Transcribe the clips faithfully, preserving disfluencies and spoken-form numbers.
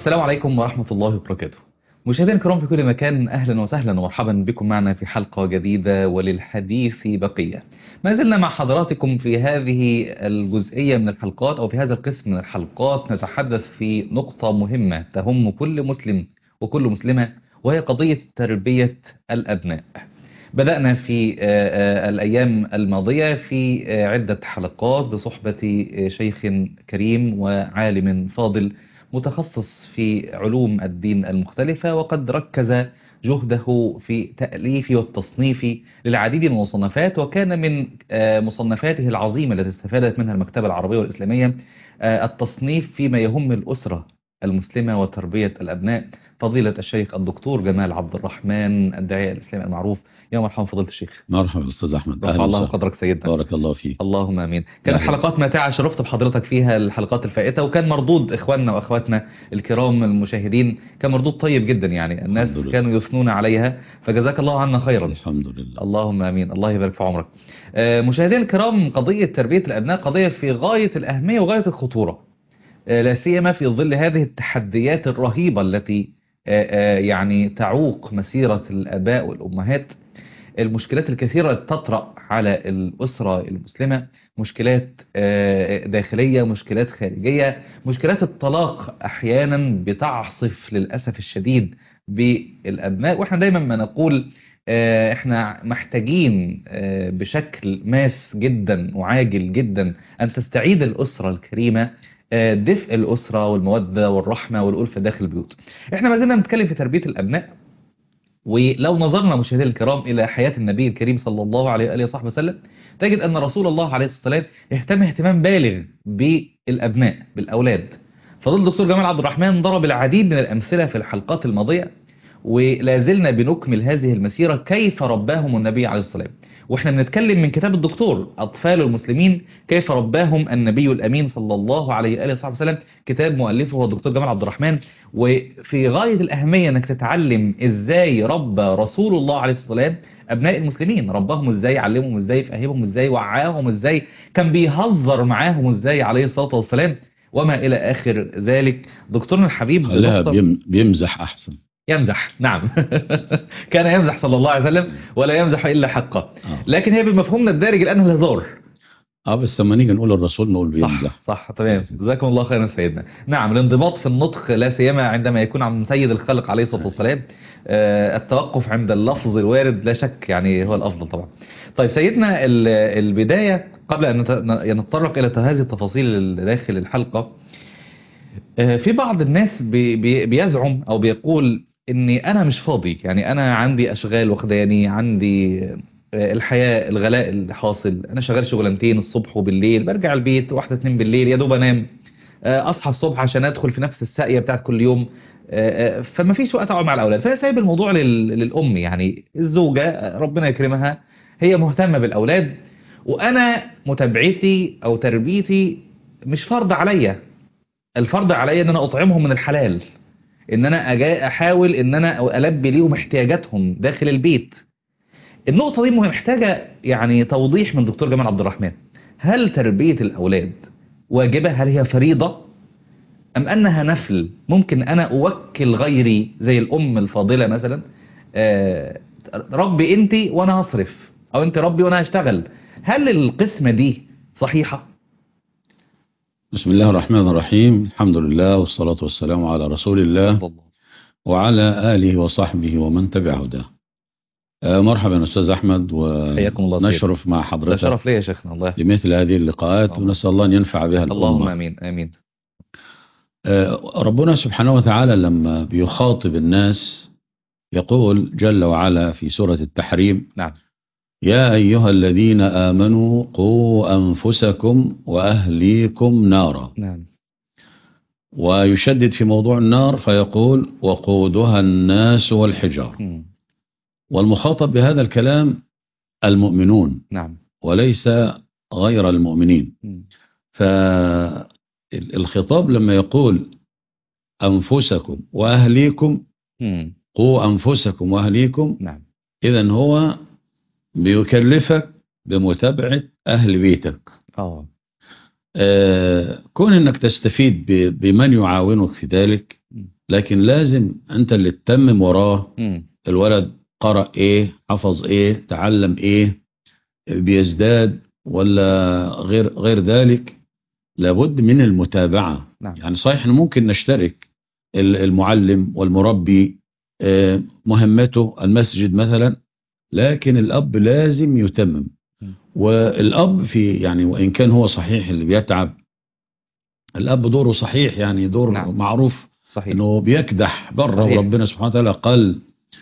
السلام عليكم ورحمة الله وبركاته. مشاهدينا الكرام في كل مكان، أهلا وسهلا ومرحبا بكم معنا في حلقة جديدة وللحديث بقية. ما زلنا مع حضراتكم في هذه الجزئية من الحلقات أو في هذا القسم من الحلقات نتحدث في نقطة مهمة تهم كل مسلم وكل مسلمة، وهي قضية تربية الأبناء. بدأنا في الأيام الماضية في عدة حلقات بصحبة شيخ كريم وعالم فاضل متخصص في علوم الدين المختلفة، وقد ركز جهده في تأليف والتصنيف للعديد من المصنفات، وكان من مصنفاته العظيمة التي استفادت منها المكتبة العربية والإسلامية التصنيف فيما يهم الأسرة المسلمة وتربية الأبناء. فضيلة الشيخ الدكتور جمال عبد الرحمن الداعية الإسلامي المعروف. يا مرحبا فضيلة الشيخ. مرحبا أستاذ أحمد، رفع الله قدرك سيدنا. بارك الله فيك. اللهم امين. كانت حلقات ماتعة، شرفت بحضرتك فيها الحلقات الفائتة، وكان مردود اخواننا واخواتنا الكرام المشاهدين كان مردود طيب جدا، يعني الناس كانوا يثنون عليها، فجزاك الله عنا خيرا. الحمد لله. اللهم امين، الله يبارك في عمرك. مشاهدينا الكرام، قضية تربية الابناء قضية في غاية الاهمية وغاية الخطورة، لا سيما في ظل هذه التحديات الرهيبة التي يعني تعوق مسيرة الاباء والامهات. المشكلات الكثيرة التي تطرأ على الأسرة المسلمة، مشكلات داخلية، مشكلات خارجية، مشكلات الطلاق أحيانا بتعصف للأسف الشديد بالأبناء. وإحنا دايما ما نقول إحنا محتاجين بشكل ماس جدا وعاجل جدا أن تستعيد الأسرة الكريمة دفء الأسرة والمودة والرحمة والألفة داخل البيوت. إحنا ما زلنا نتكلم في تربية الأبناء، ولو نظرنا مشاهدينا الكرام إلى حياة النبي الكريم صلى الله عليه وآله وصحبه وسلم، تجد أن رسول الله عليه الصلاة والسلام يهتم اهتمام بالغ بالأبناء، بالأولاد. فضل الدكتور جمال عبد الرحمن ضرب العديد من الأمثلة في الحلقات الماضية، ولا زلنا بنكمل هذه المسيرة كيف رباهم النبي عليه الصلاة والسلام. واحنا بنتكلم من كتاب الدكتور أطفال المسلمين كيف رباهم النبي الأمين صلى الله عليه وآله وصحبه وسلم، كتاب مؤلفه هو الدكتور جمال عبد الرحمن. وفي غاية الأهمية أنك تتعلم إزاي ربى رسول الله عليه الصلاة والسلام أبناء المسلمين، رباهم إزاي، علمهم إزاي، فهمهم إزاي، وعاهم إزاي، كان بيهزر معاهم إزاي عليه الصلاة والسلام، وما إلى آخر ذلك. دكتورنا الحبيب خليها بيمزح أحسن. يمزح، نعم. كان يمزح صلى الله عليه وسلم ولا يمزح إلا حقه، لكن هي بمفهومنا الدارج الآن الهزار. اه بس لما نيجي نقول الرسول نقول بيمزح. صح صح تمام، جزاكم الله خيرا سيدنا. نعم، الانضباط في النطق لا سيما عندما يكون عن سيد الخلق عليه الصلاة والسلام. آه التوقف عند اللفظ الوارد لا شك يعني هو الأفضل طبعا. طيب سيدنا، البداية قبل أن نتطرق إلى هذه التفاصيل داخل الحلقة، آه في بعض الناس بي بي بيزعم أو بيقول إني أنا مش فاضي، يعني أنا عندي أشغال واخداني، عندي الحياة، الغلاء اللي حاصل، انا شغال شغلانتين الصبح وبالليل، برجع البيت واحدة اتنين بالليل يا دوب انام، اصحى الصبح عشان ادخل في نفس الساقية بتاعت كل يوم، فما فيش وقت اقعد مع الاولاد. فانا سايب الموضوع للام، يعني الزوجة ربنا يكرمها هي مهتمة بالاولاد، وانا متابعتي او تربيتي مش فرض عليا. الفرض عليا ان انا اطعمهم من الحلال، ان انا اجي احاول ان انا البي ليهم احتياجاتهم داخل البيت. النقطة دي محتاجة يعني توضيح من دكتور جمال عبد الرحمن. هل تربية الأولاد واجبة؟ هل هي فريضة أم أنها نفل؟ ممكن أنا أوكل غيري زي الأم الفاضلة مثلا، آه ربي أنت وأنا هصرف، أو أنت ربي وأنا هشتغل. هل القسمة دي صحيحة؟ بسم الله الرحمن الرحيم، الحمد لله والصلاة والسلام على رسول الله وعلى آله وصحبه ومن تبع هداه. مرحبا أستاذ أحمد، ونشرف مع حضرتك. شرف لي يا شيخنا، الله لمثل هذه اللقاءات، ونسأل الله أن ينفع بها الأمة. اللهم آمين آمين. ربنا سبحانه وتعالى لما بيخاطب الناس يقول جل وعلا في سورة التحريم: نعم، يا أيها الذين آمنوا قوا أنفسكم وأهليكم نارا. نعم. ويشدد في موضوع النار فيقول: وقودها الناس والحجار. م. والمخاطب بهذا الكلام المؤمنون، نعم، وليس غير المؤمنين. فالخطاب لما يقول أنفسكم وأهليكم، قوا أنفسكم وأهليكم، نعم، إذن هو بيكلفك بمتابعة أهل بيتك. أوه. آه كون أنك تستفيد بمن يعاونك في ذلك، لكن لازم انت اللي تتمم وراه. مم. الولد قرأ ايه، حفظ ايه، تعلم ايه، بيزداد ولا غير غير ذلك. لابد من المتابعة. نعم. يعني صحيح إن ممكن نشترك، ال- المعلم والمربي آه، مهمته المسجد مثلا، لكن الأب لازم يتمم. مم. والأب في يعني وإن كان هو صحيح اللي بيتعب، الأب دوره صحيح، يعني دور نعم. معروف صحيح. إنه بيكدح بره. صحيح. وربنا سبحانه وتعالى قال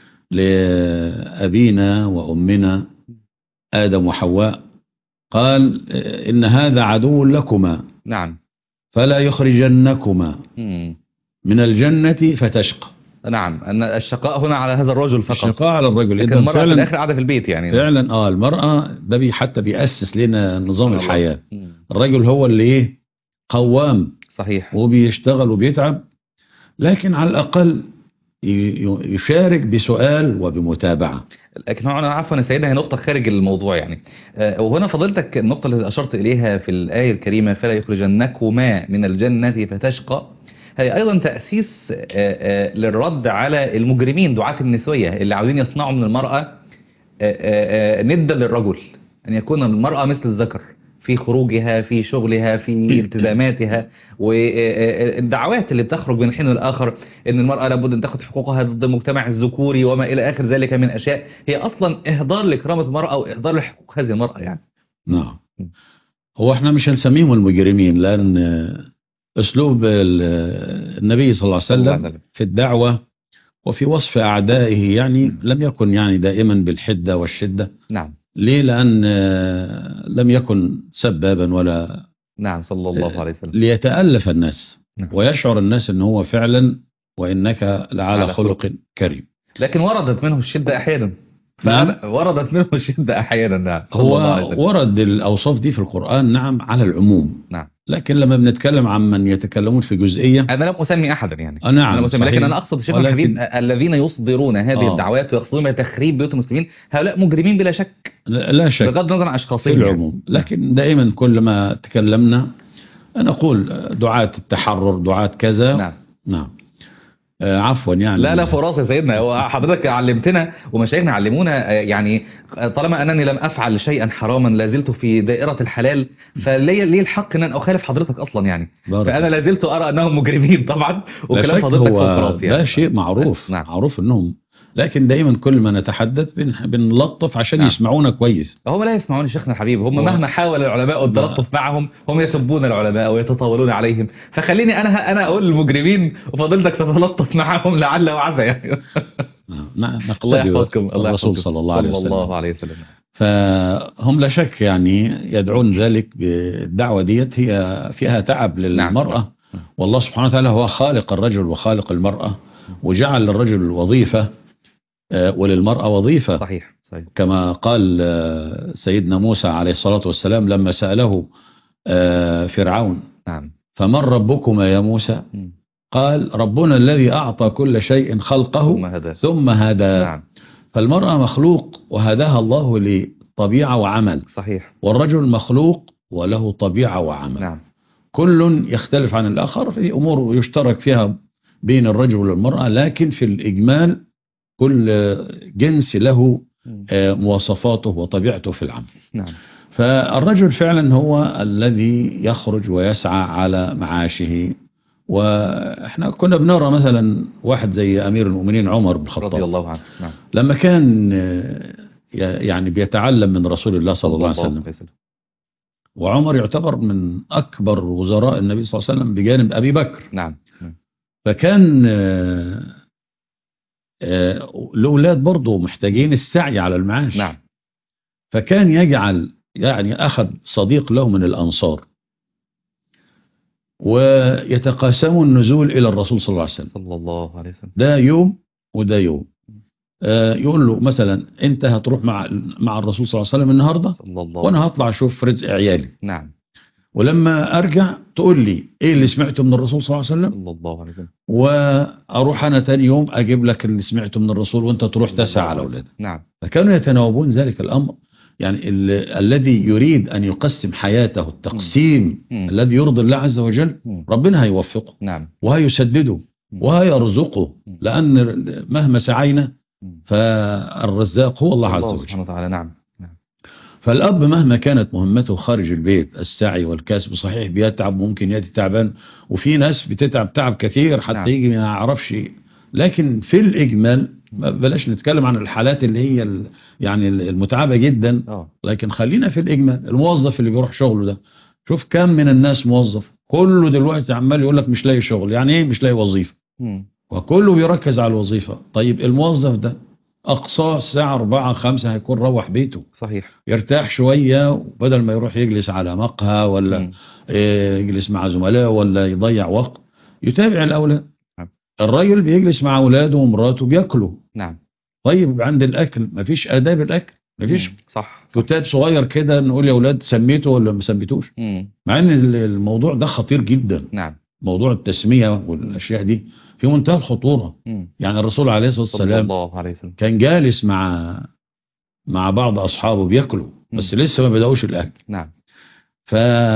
لأبينا وأمنا آدم وحواء، قال آه، إن هذا عدو لكما نعم. فلا يخرجنكما مم. من الجنة فتشقى. نعم، أن الشقاء هنا على هذا الرجل فقط، الشقاء على الرجل. لكن إذا المرأة في فعلا الآخر قاعدة في البيت يعني. فعلا اه المرأة ده بي حتى بيأسس لنا نظام سبحان الله. الحياة. مم. الرجل هو اللي ايه، قوام صحيح. وبيشتغل وبيتعب، لكن على الأقل ي- ي- يشارك بسؤال وبمتابعة. لكن هو انا عفوا يا سيدنا، هي نقطة خارج الموضوع يعني. آه، وهنا فضيلتك النقطة اللي أشرت إليها في الآية الكريمة فلا يخرجنكما من الجنة فتشقى، هي أيضا تأسيس آه، آه، للرد على المجرمين دعاة النسوية اللي عاوزين يصنعوا من المرأة آه، آه، آه، ندا للرجل، أن يكون المرأة مثل الذكر في خروجها، في شغلها، في التزاماتها، والدعوات اللي بتخرج من حين لآخر ان المرأة لابد ان تاخد حقوقها ضد المجتمع الذكوري وما الى اخر ذلك من اشياء هي اصلا اهدار لكرامة المرأة واهدار لحقوق هذه المرأة يعني. نعم. هو احنا مش هنسميهم المجرمين، لأن أسلوب ال- النبي صلى الله عليه صلى الله عليه وسلم وسلم. في الدعوة وفي وصف أعدائه يعني مم. لم يكن يعني دائما بالحدة والشدة. نعم. ليه؟ لأن آه، لم يكن سبابا ولا نعم صلى الله عليه وسلم. ليتألف الناس نعم. ويشعر الناس ان هو فعلا وإنك لعلى على خلق. خلق كريم. لكن وردت منه الشدة احيانا، نعم. فأنا وردت منه الشدة احيانا. نعم صلى هو الله عليه وسلم. ورد الأوصاف دي في القرآن نعم على العموم، نعم. لكن لما بنتكلم عن من يتكلمون في جزئية. انا لم اسمي احدا يعني. آه نعم انا اسمي، لكن صحيح. انا اقصد شيخنا الحبيب ولكن الذين يصدرون هذه آه الدعوات ويقصدون تخريب بيوت المسلمين، هؤلاء مجرمين بلا شك، لا لا شك بغض النظر عن في اشخاصهم العموم. يعني. لكن دائما كل ما تكلمنا نقول دعاة التحرر، دعاة كذا. نعم. نعم. آه عفوا يعني. لا لا فراس يا سيدنا، هو حضرتك علمتنا ومشايخنا علمونا آه، يعني طالما انني لم افعل شيئا حراما لا زلت في دائرة الحلال، فلي لي الحق ان اخالف حضرتك اصلا يعني. بارك فانا لا زلت ارى انهم مجرمين طبعا، لا وكلام شك حضرتك فوق هو راسي ده يعني. شيء معروف. نعم. معروف انهم، لكن دايما كل ما نتحدث بن- بنلطف عشان نعم. يسمعونا كويس. هم لا يسمعون شيخنا الحبيب، هم هو مهما حاول العلماء التلطف معهم هم يسبون العلماء ويتطاولون عليهم، فخليني انا انا اقول للمجرمين وفضلتك تتلطف معهم لعل وعسى يعني. نعم، الله نقتدي يحفظكم. الله بالرسول يحفظكم صلى الله عليه صلى وسلم. الله عليه وسلم. فهم لا شك يعني يدعون ذلك بالدعوة ديت، هي فيها تعب للمرأة. والله سبحانه وتعالى هو خالق الرجل وخالق المرأة، وجعل للرجل وظيفة آه، وللمرأة وظيفة. صحيح صحيح. كما قال آه، سيدنا موسى عليه الصلاة والسلام لما سأله آه، فرعون نعم. فمن ربكما يا موسى؟ مم. قال ربنا الذي أعطى كل شيء خلقه ثم هدى. ثم هدى. نعم. فالمرأة مخلوق وهداها الله لطبيعة وعمل، صحيح. والرجل مخلوق وله طبيعة وعمل. نعم. كل يختلف عن الآخر في أمور يشترك فيها بين الرجل والمرأة، لكن في الإجمال كل جنس له مم. آه، مواصفاته وطبيعته في العمل. نعم. فالرجل فعلا هو الذي يخرج ويسعى على معاشه. واحنا كنا بنرى مثلا واحد زي امير المؤمنين عمر بن رضي الخطاب الله عنه. نعم. لما كان آه، يعني بيتعلم من رسول الله صلى الله عليه وسلم، وعمر يعتبر من اكبر وزراء النبي صلى الله عليه وسلم بجانب ابي بكر. نعم. نعم. فكان آه، آه، الاولاد برضه محتاجين السعي على المعاش. نعم. فكان يجعل يعني اخذ صديق له من الانصار ويتقاسموا النزول الى الرسول صلى الله عليه وسلم، صلى الله عليه وسلم. ده يوم وده يوم. آه يقول له مثلا انت هتروح مع مع الرسول صلى الله عليه وسلم النهارده، صلى الله وانا هطلع اشوف رزق عيالي. نعم. ولما ارجع تقول لي ايه اللي سمعته من الرسول صلى الله عليه وسلم، صلى الله عليه وسلم. واروح انا تاني يوم اجيب لك اللي سمعته من الرسول وانت تروح صلى تسعى الله على عليه وسلم. اولادك. نعم. فكانوا يتناوبون ذلك الامر. يعني ال- الذي يريد ان يقسم حياته التقسيم مم. الذي يرضي الله عز وجل مم. ربنا هيوفقه نعم. وهيسدده ويرزقه، مم. لأن مهما سعينا مم. فالرزاق هو الله عز الله وجل. سبحانه وتعالى. نعم. نعم. فالأب مهما كانت مهمته خارج البيت السعي والكسب، صحيح بيتعب، ممكن يأتي تعبان، وفي ناس بتتعب تعب كثير حتى نعم. يجي ما يعرفش، لكن في الإجمال مم. بلاش نتكلم عن الحالات اللي هي ال- يعني المتعبة جدا، اه لكن خلينا في الإجمال. الموظف اللي بيروح شغله ده، شوف كم من الناس موظف كله دلوقتي عمال يقول لك مش لاقي شغل. يعني ايه مش لاقي وظيفة؟ مم. وكله بيركز على الوظيفة. طيب الموظف ده أقصاه الساعة أربعة خمسة هيكون روح بيته، صحيح. يرتاح شوية، وبدل ما يروح يجلس على مقهى ولا مم. إيه، يجلس مع زملائه ولا يضيع وقت، يتابع الأولاد. نعم. الراجل بيجلس مع أولاده ومراته بياكلوا. نعم. طيب عند الأكل مفيش آداب الأكل، مفيش مم. صح صح. كتاب صغير كده نقول يا أولاد سميته ولا ما سميتوش، مم. مع إن الموضوع ده خطير جدا. نعم. موضوع التسمية والأشياء دي في منتهى الخطورة. مم. يعني الرسول عليه الصلاة صلى والسلام الله عليه وسلم. كان جالس مع مع بعض أصحابه بياكلوا، بس مم. لسه ما بدأوش الأكل. نعم. ف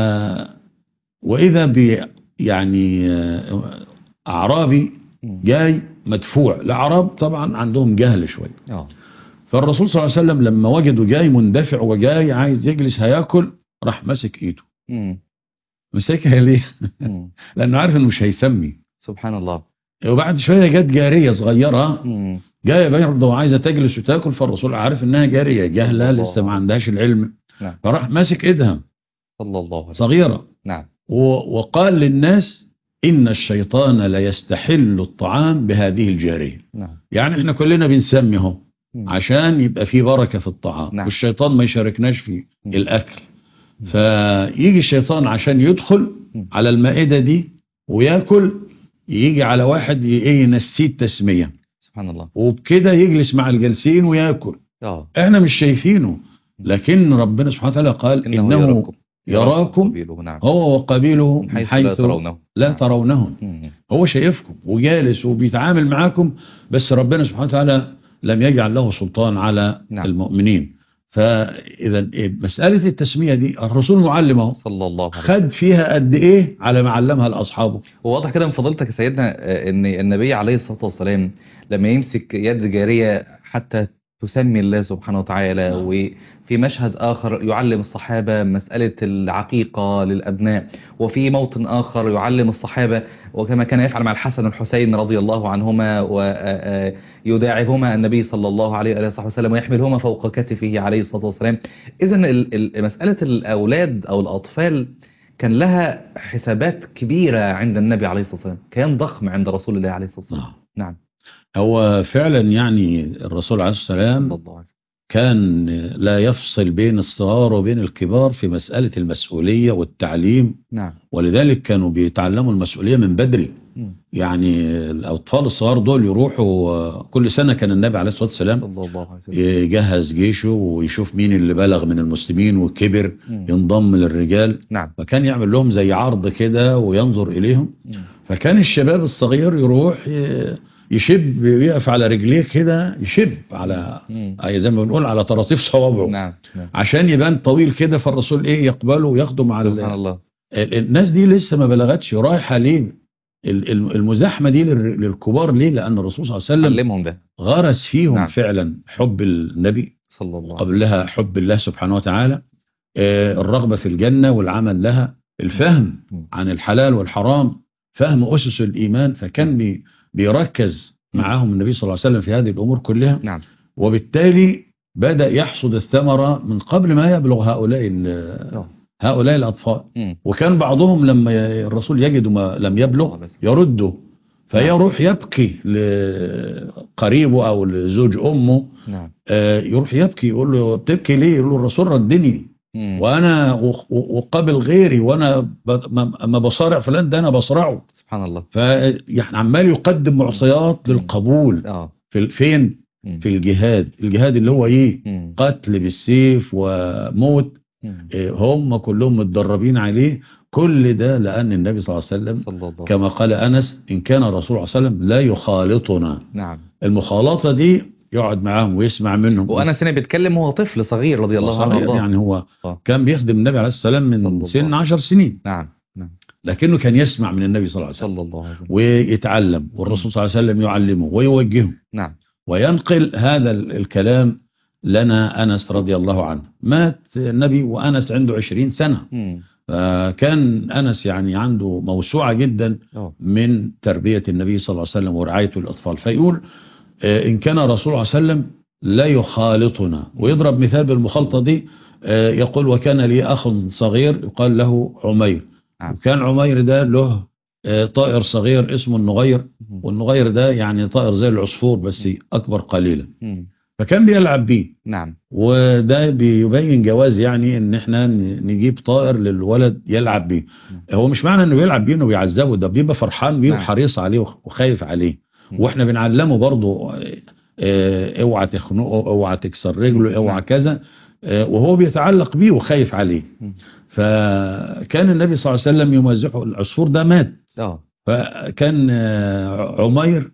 وإذا ب يعني آه، أعرابي مم. جاي مدفوع. الأعراب طبعا عندهم جهل شوية، اه فالرسول صلى الله عليه وسلم لما وجده جاي مندفع وجاي عايز يجلس هياكل، راح ماسك ايده. مم. مسكها ليه؟ مم. لأنه عارف إنه مش هيسمي. سبحان الله. وبعد شوية جت جارية صغيرة مم. جاية برضه وعايزة تجلس وتاكل، فالرسول عارف إنها جارية جاهلة الله لسه ما عليه. عندهاش العلم، نعم. فراح ماسك ايدها صلى الله عليه وسلم. صغيرة نعم. و- وقال للناس إن الشيطان لا يستحل الطعام بهذه الجارية. نعم. يعني احنا كلنا بنسمي اهو مم. عشان يبقى في بركة في الطعام، نعم. والشيطان ما يشاركناش في مم. الأكل. مم. فيجي الشيطان عشان يدخل مم. على المائدة دي وياكل، يجي على واحد ي- ايه ينسيه التسمية، سبحان الله. وبكده يجلس مع الجالسين وياكل. اه احنا مش شايفينه، لكن ربنا سبحانه وتعالى قال إنه إنه يراكم يراكم قبيله. نعم. هو وقبيله من من حيث لا حيث ترونه. لا نعم. ترونهم. مم. هو شايفكم وجالس وبيتعامل معاكم، بس ربنا سبحانه وتعالى لم يجعل له سلطان على نعم. المؤمنين. فإذا مسألة التسمية دي الرسول معلم اهو، صلى الله عليه وسلم. خد فيها قد إيه على ما علمها لأصحابه. وواضح كده من فضيلتك يا سيدنا آه، ان النبي عليه الصلاة والسلام لما يمسك يد جارية حتى تسمي الله سبحانه وتعالى، نعم. وفي مشهد آخر يعلم الصحابة مسألة العقيقة للأبناء، وفي موطن آخر يعلم الصحابة، وكما كان يفعل مع الحسن والحسين رضي الله عنهما، ويداعبهما النبي صلى الله عليه وآله وصحبه وسلم ويحملهما فوق كتفه عليه الصلاة والسلام. إذن ال- ال- مسألة الأولاد أو الأطفال كان لها حسابات كبيرة عند النبي عليه الصلاة والسلام، كيان ضخم عند رسول الله عليه الصلاة والسلام. نعم. نعم. هو فعلا يعني الرسول عليه الصلاة صلى والسلام الله عليه وسلم. كان لا يفصل بين الصغار وبين الكبار في مسألة المسؤولية والتعليم، نعم. ولذلك كانوا بيتعلموا المسؤولية من بدري. مم. يعني الأطفال الصغار دول يروحوا آه، كل سنة كان النبي عليه الصلاة والسلام صلى الله عليه وسلم. يجهز جيشه ويشوف مين اللي بلغ من المسلمين وكبر مم. ينضم للرجال، نعم. فكان يعمل لهم زي عرض كده وينظر إليهم. مم. فكان الشباب الصغير يروح ي- يشب، يقف على رجليه كده يشب على مم. أي زي ما بنقول على طراطيف صوابعه، نعم. نعم. عشان يبان طويل كده. فالرسول ايه يقبله وياخده مع ال- سبحان الله. ال- الناس دي لسه ما بلغتش رايحه ليه. ال- ال- المزاحمه دي لل- للكبار ليه؟ لان الرسول صلى الله عليه وسلم علمهم ده. غرس فيهم نعم. فعلا حب النبي، صلى الله عليه وسلم. وقبلها حب الله سبحانه وتعالى، آه، الرغبه في الجنه والعمل لها، الفهم مم. عن الحلال والحرام، فهم اسس الايمان. فكان بي بيركز معاهم النبي صلى الله عليه وسلم في هذه الامور كلها. نعم. وبالتالي بدأ يحصد الثمرة من قبل ما يبلغ هؤلاء ال- آه. هؤلاء الأطفال. مم. وكان بعضهم لما ي- الرسول يجد ما لم يبلغ يرده، فيروح يبكي لقريبه أو لزوج أمه، نعم. آه، يروح يبكي يقول له بتبكي ليه؟ يقول له الرسول ردني مم. وأنا وق- وقابل غيري، وأنا ب- ما ما بصارع فلان ده أنا بصرعه. سبحان الله. فيعني عمال يقدم معطيات مم. للقبول. اه في فين؟ مم. في الجهاد. الجهاد اللي هو ايه؟ مم. قتل بالسيف وموت، مم. إيه، هم كلهم متدربين عليه. كل ده لأن النبي صلى الله عليه وسلم صلى الله عليه وسلم. كما قال أنس إن كان الرسول صلى الله عليه وسلم لا يخالطنا. نعم. المخالطة دي يقعد معاهم ويسمع منهم. وأنس هنا بيتكلم وهو طفل صغير رضي الله عنه صغير، وارضاه. يعني هو آه. كان بيخدم النبي عليه الصلاة والسلام صلى من الله سن عليه عشر سنين. نعم. نعم. لكنه كان يسمع من النبي صلى الله عليه وسلم صلى الله عليه وسلم ويتعلم، والرسول صلى الله عليه وسلم يعلمه ويوجهه. نعم. وينقل هذا الكلام لنا أنس رضي الله عنه. مات النبي وأنس عنده عشرين سنة، مم. فكان أنس يعني عنده موسوعة جدا أوه. من تربية النبي صلى الله عليه وسلم ورعايته للأطفال. فيقول آه، إن كان الرسول صلى الله عليه وسلم لا يخالطنا، ويضرب مثال بالمخالطة دي. آه، يقول وكان لي أخ صغير يقال له عمير، نعم. وكان عمير ده له آه، طائر صغير اسمه النغير، مم. والنغير ده يعني طائر زي العصفور بس أكبر قليلا، مم. فكان بيلعب بيه. نعم. وده بيبين جواز يعني ان احنا ن- نجيب طائر للولد يلعب بيه. نعم. هو مش معنى انه بيلعب بيه انه بيعذبه، ده بيبقى فرحان بيه نعم. وحريص عليه وخ- وخايف عليه. مم. واحنا بنعلمه برضه آه، آه، اوعى تخنقه، اوعى تكسر رجله، اوعى نعم. كذا، آه، وهو بيتعلق بيه وخايف عليه. مم. فكان النبي صلى الله عليه وسلم يمزحه. العصفور ده مات، اه فكان آه، عمير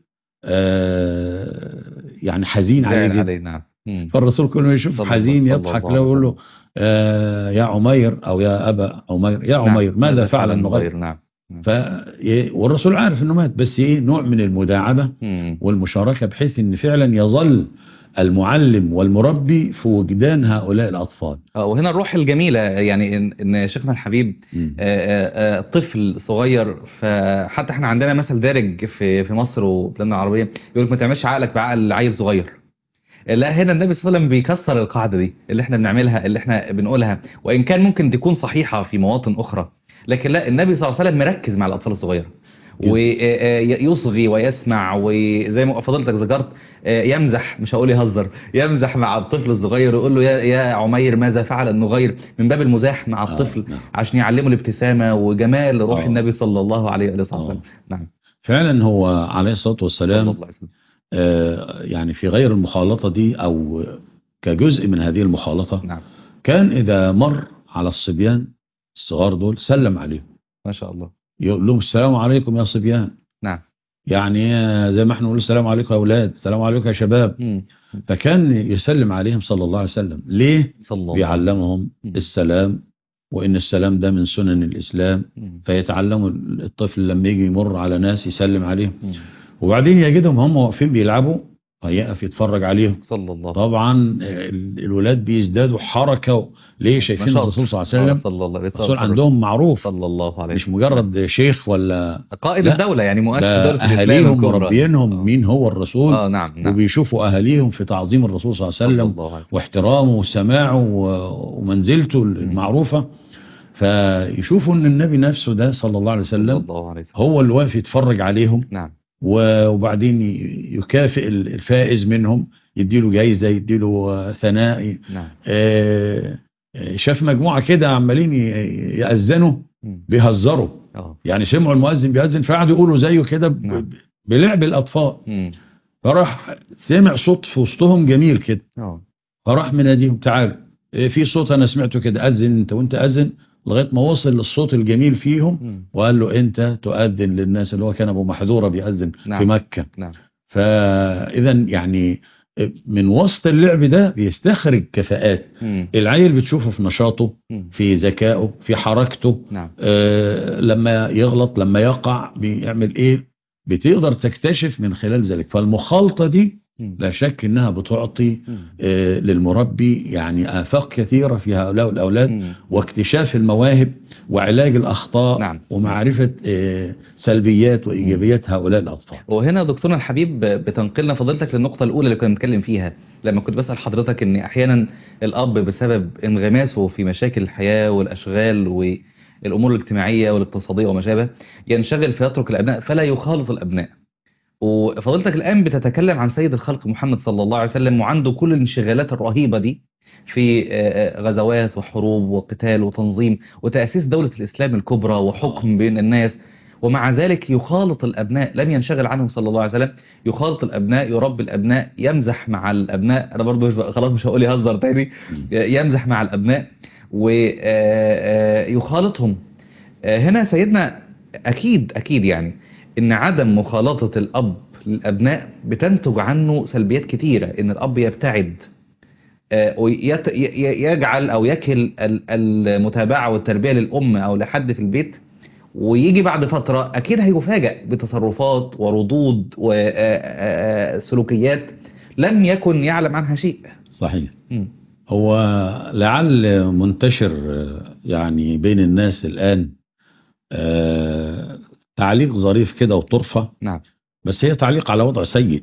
آه، يعني حزين عليه زعل جدا. عليه. نعم. مم. فالرسول كل ما يشوف صلى الله حزين صلى يضحك الله له عليه ويقول له وسلم. آه يا عمير او يا ابا عمير، يا نعم. عمير ماذا فعل النغير. النغير؟ نعم. نعم. ف والرسول عارف انه مات، بس ايه نوع من المداعبه مم. والمشاركه، بحيث ان فعلا يظل المعلم والمربي في وجدان هؤلاء الاطفال. اه وهنا الروح الجميلة، يعني ان ان شيخنا الحبيب مم. آه، آه، آه، طفل صغير. فحتى احنا عندنا مثل دارج في في مصر وبلادنا العربية، يقول لك ما تعملش عقلك بعقل عيل صغير. لا، هنا النبي صلى الله عليه وسلم بيكسر القاعدة دي اللي احنا بنعملها، اللي احنا بنقولها، وان كان ممكن تكون صحيحة في مواطن اخرى، لكن لا، النبي صلى الله عليه وسلم مركز مع الاطفال الصغيرة جدا. ويصغي ويسمع، وزي ما فضلتك ذكرت آه، يمزح، مش هقول يهزر، يمزح مع الطفل الصغير ويقول له يا يا عمير ماذا فعل النغير، من باب المزاح مع آه، الطفل نعم. عشان يعلمه الابتسامة وجمال روح آه. النبي صلى الله عليه وآله وسلم. آه. نعم. فعلا هو عليه الصلاه صلى والسلام الله عليه وسلم. آه يعني في غير المخالطه دي او كجزء من هذه المخالطه، نعم. كان اذا مر على الصبيان الصغار دول سلم عليهم، ما شاء الله. يقول لهم السلام عليكم يا صبيان. نعم. يعني زي ما احنا نقول السلام عليكم يا اولاد، السلام عليكم يا شباب. مم. فكان يسلم عليهم صلى الله عليه وسلم. ليه؟ صلى الله. بيعلمهم مم. السلام، وان السلام ده من سنن الاسلام. مم. فيتعلموا الطفل لما يجي يمر على ناس يسلم عليهم، مم. وبعدين يجدهم هم واقفين بيلعبوا فيقف يتفرج عليهم. صلى الله. طبعا ال- الولاد بيزدادوا حركة. ليه؟ شايفين نشاط. الرسول صلى الله آه، عليه وسلم. صلى الله عليه وسلم. الرسول عندهم معروف صلى الله عليه مش وسلم. مجرد شيخ ولا قائد لا، الدولة، يعني مؤسس ده دولة الإسلام أهاليهم الكبرى. مربينهم آه. مين هو الرسول. اه نعم نعم. وبيشوفوا أهاليهم في تعظيم الرسول صلى الله عليه صلى وسلم الله عليه وسلم. واحترامه وسماعه و- ومنزلته المعروفة. فيشوفوا ان النبي نفسه ده صلى الله عليه صلى وسلم الله عليه وسلم. هو اللي واقف يتفرج عليهم. نعم. و- وبعدين ي- يكافئ الفائز منهم، يديله جايزة، يديله آه، ثناء. نعم. آه، آه، شاف مجموعة كده عمالين ي- يأذنوا مم. بيهزروا، اه. يعني سمعوا المؤذن بيأذن فقعدوا يقولوا زيه كده ب- نعم. بلعب الأطفال. مم. فراح سمع صوت في وسطهم جميل كده، اه. فراح مناديهم تعالوا، إيه في صوت انا سمعته كده، اذن انت وانت اذن، لغايه ما وصل للصوت الجميل فيهم مم. وقال له انت تؤذن للناس، اللي هو كان ابو محذوره بيأذن نعم. في مكه. نعم. فاذا يعني من وسط اللعب ده بيستخرج كفاءات. مم. العيل بتشوفه في نشاطه، مم. في ذكائه، في حركته. نعم. آه لما يغلط، لما يقع بيعمل ايه، بتقدر تكتشف من خلال ذلك. فالمخالطه دي مم. لا شك انها بتعطي مم. آه، للمربي يعني آفاق كثيرة في هؤلاء الأولاد، مم. واكتشاف المواهب وعلاج الأخطاء. نعم. ومعرفة آه، سلبيات وإيجابيات هؤلاء الأطفال. وهنا دكتورنا الحبيب بتنقلنا فضيلتك للنقطة الأولى اللي كنا بنتكلم فيها، لما كنت بسأل حضرتك إن أحيانا الأب بسبب انغماسه في مشاكل الحياة والأشغال والأمور الاجتماعية والاقتصادية وما شابه ينشغل فيترك الأبناء فلا يخالط الأبناء. وفضيلتك الآن بتتكلم عن سيد الخلق محمد صلى الله عليه وسلم، وعنده كل الانشغالات الرهيبة دي في غزوات وحروب وقتال وتنظيم وتأسيس دولة الإسلام الكبرى وحكم بين الناس، ومع ذلك يخالط الأبناء، لم ينشغل عنهم صلى الله عليه وسلم. يخالط الأبناء، يربي الأبناء، يمزح مع الأبناء. أنا برضو مش خلاص مش هقول يهزر تاني، يمزح مع الأبناء ويخالطهم. هنا سيدنا أكيد أكيد يعني إن عدم مخالطة الأب للأبناء بتنتج عنه سلبيات كتيرة، إن الأب يبتعد ويجعل أو يكل المتابعة والتربية للأم أو لحد في البيت، ويجي بعد فترة أكيد هيفاجأ بتصرفات وردود وسلوكيات لم يكن يعلم عنها شيء. صحيح. م. هو لعل منتشر آه، يعني بين الناس الآن آه، تعليق ظريف كده وطرفة، نعم. بس هي تعليق على وضع سيء.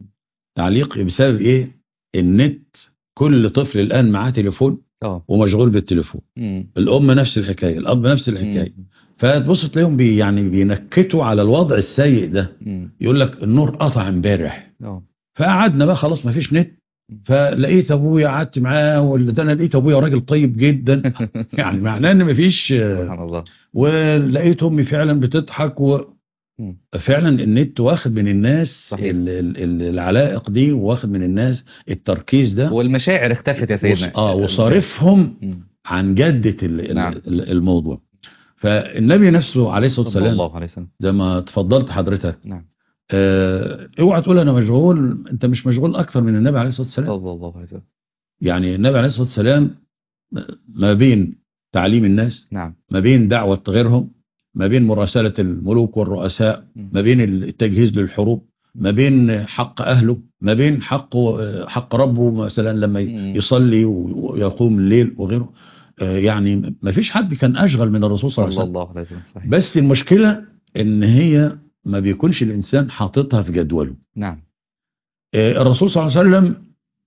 تعليق بسبب ايه؟ النت. كل طفل الآن معاه تليفون اه. ومشغول بالتليفون. م. الأم نفس الحكاية، الأب نفس الحكاية. م. فتبص تلاقيهم بي يعني بينكتوا على الوضع السيء ده. م. يقول لك النور قطع امبارح، اه. فقعدنا بقى خلاص ما فيش نت. فلقيت ابويا قعدت معاه، ولا ده انا لقيت ابويا راجل طيب جدا يعني معناه ان ما فيش. سبحان الله. ولقيت امي فعلا بتضحك، م. وفعلا النت واخد من الناس صحيح. ال- ال- ال- العلائق دي، واخد من الناس التركيز ده. والمشاعر اختفت يا وص- سيدنا. اه المشاعر. وصارفهم م. عن جدة ال- ال- نعم. ال- الموضوع. فالنبي نفسه عليه الصلاة صلى والسلام الله عليه وسلم. زي ما تفضلت حضرتك، نعم. آه، اوعى تقول انا مشغول، انت مش مشغول اكتر من النبي عليه الصلاة والسلام. صلى الله عليه وسلم. يعني النبي عليه الصلاة والسلام ما بين تعليم الناس، نعم. ما بين دعوة غيرهم، ما بين مراسلة الملوك والرؤساء، م. ما بين التجهيز للحروب، ما بين حق أهله، ما بين حق حق ربه مثلا لما م. يصلي ويقوم الليل وغيره. آه، يعني ما فيش حد كان أشغل من الرسول صلى الله صلى عليه وسلم. الله عليه وسلم. صحيح. بس المشكلة إن هي ما بيكونش الإنسان حاططها في جدوله. نعم. آه، الرسول صلى الله عليه وسلم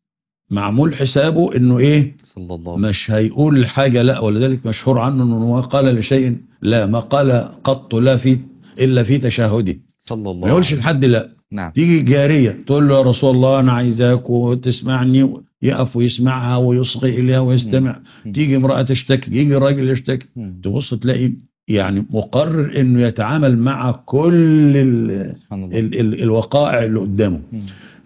معمول حسابه إنه إيه؟ صلى الله عليه وسلم. مش هيقول حاجة لا، ولذلك مشهور عنه انه قال لشيء لا، ما قال قط لا في الا في تشهده. صلى الله ما يقولش عليه لحد لا. نعم. تيجي جارية تقول له يا رسول الله انا عايزاك وتسمعني، يقف ويسمعها ويصغي اليها ويستمع. مم. تيجي امرأة تشتكي، يجي راجل يشتكي، مم. تبص تلاقي يعني مقرر انه يتعامل مع كل ال سبحان الله. ال ال الوقائع اللي قدامه. مم.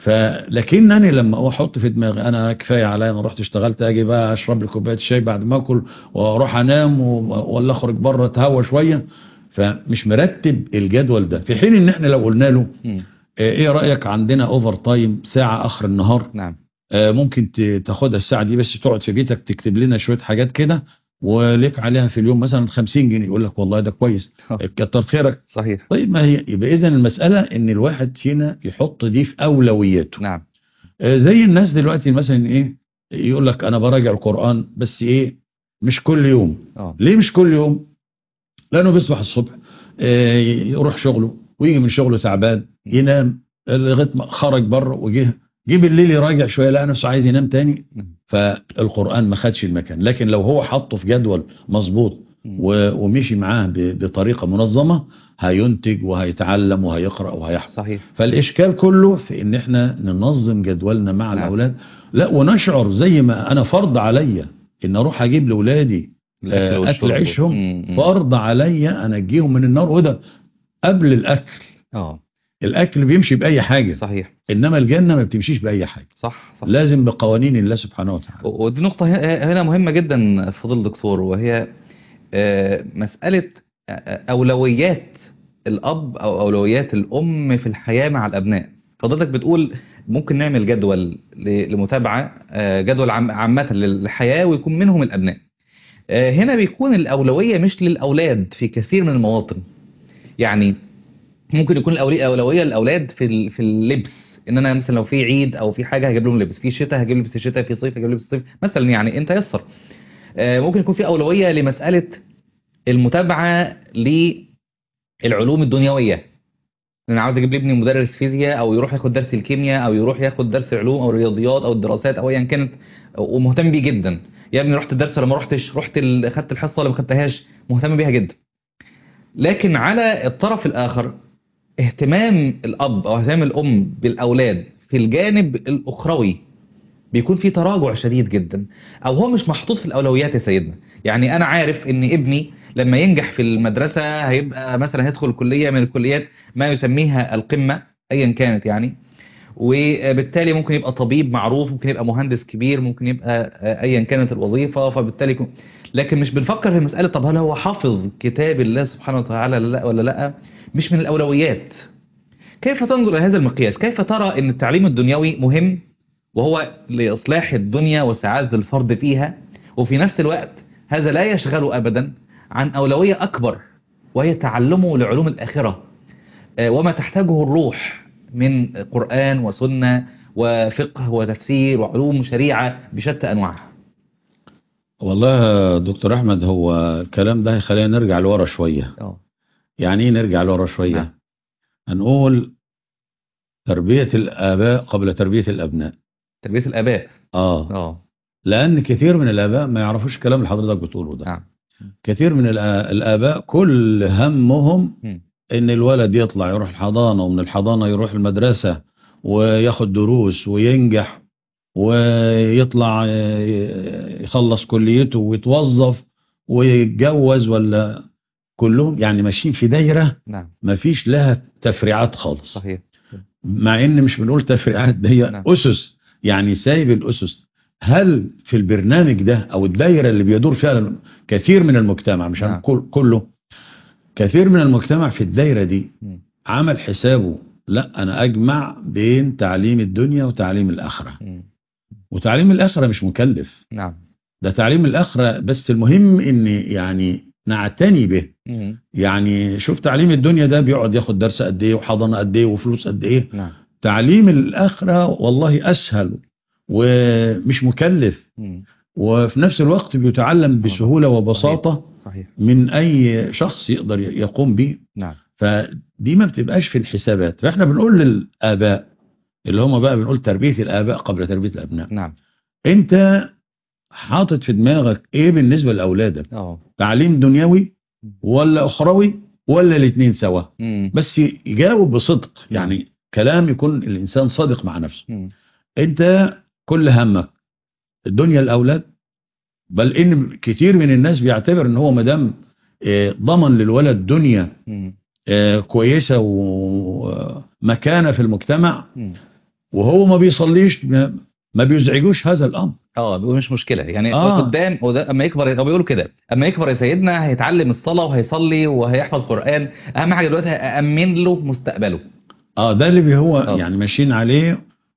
فلكنني لما احط في دماغي انا كفايه عليا، انا رحت اشتغلت، اجي بقى اشرب لي كوبايه شاي بعد ما اكل واروح انام و- ولا اخرج بره اتهوى شويه، فمش مرتب الجدول ده. في حين ان احنا لو قلنا له مم. آه، ايه رايك عندنا اوفر تايم ساعه اخر النهار، نعم. آه، ممكن ت- تاخدها الساعه دي بس تقعد في بيتك تكتب لنا شويه حاجات كده وليك عليها في اليوم مثلا خمسين جنيه، يقول لك والله ده كويس، كتر خيرك. صحيح. طيب ما هي يبقى اذا المساله ان الواحد فينا يحط دي في اولوياته. نعم. آه، زي الناس دلوقتي مثلا ايه، يقول لك انا براجع القرآن بس ايه مش كل يوم. اه. ليه مش كل يوم؟ لانه بيصبح الصبح آه، يروح شغله ويجي من شغله تعبان ينام لغايه ما خرج بره وجه جه بالليل يراجع شويه لقى نفسه عايز ينام تاني، مم. فالقرآن ما خدش المكان. لكن لو هو حطه في جدول مظبوط مم. و- ومشي معاه ب- بطريقه منظمه هينتج وهيتعلم وهيقرأ وهيحفظ. صحيح. فالإشكال كله في إن إحنا ننظم جدولنا مع نعم. الأولاد، لا ونشعر زي ما أنا فرض عليا إن أروح أجيب لأولادي الأكل آه، والشرب. أكل عيشهم، مم. فرض عليا أنا أجيهم من النار. وده قبل الأكل. اه. الأكل بيمشي بأي حاجة، صحيح. إنما الجنة ما بتمشيش بأي حاجة، صح. صح. لازم بقوانين الله سبحانه وتعالى. و- ودي نقطة ه- هنا مهمة جدا فضل دكتور، وهي آه، مسألة آه، أولويات الأب أو أولويات الأم في الحياة مع الأبناء. فضلتك بتقول ممكن نعمل جدول ل- لمتابعة، آه، جدول عام- عامة للحياة ويكون منهم الأبناء. آه، هنا بيكون الأولوية مش للأولاد في كثير من المواطن. يعني ممكن يكون الأولي- الأولوية للأولاد في ال- في اللبس، ان انا مثلا لو في عيد او في حاجه هجيب لهم لبس، في شتاء هجيب لبس الشتاء، في صيف هجيب لبس الصيف مثلا، يعني انت يسر. آه، ممكن يكون في اولويه لمساله المتابعه للعلوم الدنيويه، انا عاوز اجيب لابني مدرس فيزياء او يروح ياخد درس الكيمياء او يروح ياخد درس علوم او الرياضيات او الدراسات او ايا كانت، ومهتم بيه جدا. يا ابني رحت الدرس ولا ما رحتش، رحت ال- خدت الحصه ولا ما خدتهاش، مهتم بيها جدا. لكن على الطرف الاخر اهتمام الاب او اهتمام الام بالاولاد في الجانب الاخروي بيكون في تراجع شديد جدا، او هو مش محطوط في الاولويات يا سيدنا. يعني انا عارف ان ابني لما ينجح في المدرسة هيبقى مثلا هيدخل كلية من الكليات ما يسميها القمة ايا كانت يعني، وبالتالي ممكن يبقى طبيب معروف، ممكن يبقى مهندس كبير، ممكن يبقى ايا كانت الوظيفة، فبالتالي يكون. لكن مش بنفكر في مسألة طب هل هو حافظ كتاب الله سبحانه وتعالى لا ولا لا، مش من الأولويات. كيف تنظر إلى هذا المقياس؟ كيف ترى أن التعليم الدنيوي مهم وهو لإصلاح الدنيا وسعادة الفرد فيها، وفي نفس الوقت هذا لا يشغله أبدا عن أولوية أكبر وهي تعلمه لعلوم الآخرة آه، وما تحتاجه الروح من قرآن وسنة وفقه وتفسير وعلوم شريعة بشتى أنواعها. والله يا دكتور أحمد، هو الكلام ده هيخلينا نرجع لورا شوية. اه يعني ايه نرجع لورا نعم. شوية؟ هنقول تربية الآباء قبل تربية الأبناء. تربية الآباء. آه اه لأن كثير من الآباء ما يعرفوش الكلام اللي حضرتك بتقوله ده. نعم. كثير من الآ- الآباء كل همهم مم. إن الولد يطلع يروح الحضانة، ومن الحضانة يروح المدرسة وياخد دروس وينجح ويطلع ي- يخلص كليته ويتوظف ويتجوز، ولا كلهم يعني ماشيين في دايرة نعم ما فيش لها تفريعات خالص. صحيح. مع ان مش بنقول تفريعات، ده هي نعم. اسس، يعني سايب الاسس. هل في البرنامج ده او الدايره اللي بيدور فيها كثير من المجتمع، مش نعم. هنقول كله، كثير من المجتمع في الدايره دي مم. عمل حسابه لا انا اجمع بين تعليم الدنيا وتعليم الاخره؟ مم. وتعليم الاخره مش مكلف، نعم. ده تعليم الاخره بس المهم ان يعني نعتني به. مم. يعني شوف تعليم الدنيا ده بيقعد ياخد درس قد ايه وحضانه قد ايه وفلوس قد ايه. نعم. تعليم الآخرة والله أسهل ومش مكلف، مم. وفي نفس الوقت بيتعلم بسهولة وبساطة صحيح. من أي شخص يقدر يقوم به. نعم. فدي ما بتبقاش في الحسابات. فإحنا بنقول للآباء اللي هم بقى بنقول تربية الآباء قبل تربية الأبناء. نعم. أنت حاطط في دماغك إيه بالنسبة لأولادك؟ اه تعليم دنيوي ولا أخروي ولا الاثنين سوا؟ مم. بس يجاوب بصدق، نعم. يعني كلام يكون الإنسان صادق مع نفسه. مم. انت كل همك الدنيا الاولاد، بل ان كتير من الناس بيعتبر ان هو مدام آه، ضمن للولد دنيا مم. آه، كويسه ومكانه في المجتمع مم. وهو ما بيصليش، ما ما بيزعجوش هذا الامر. اه بيقول مش مشكله يعني آه. قدام وده اما يكبر او بيقولوا كده اما يكبر يا سيدنا هيتعلم الصلاه وهيصلي وهيحفظ قران، اهم حاجه دلوقتي هامن له مستقبله. اه ده اللي بي- هو آه. يعني ماشيين عليه.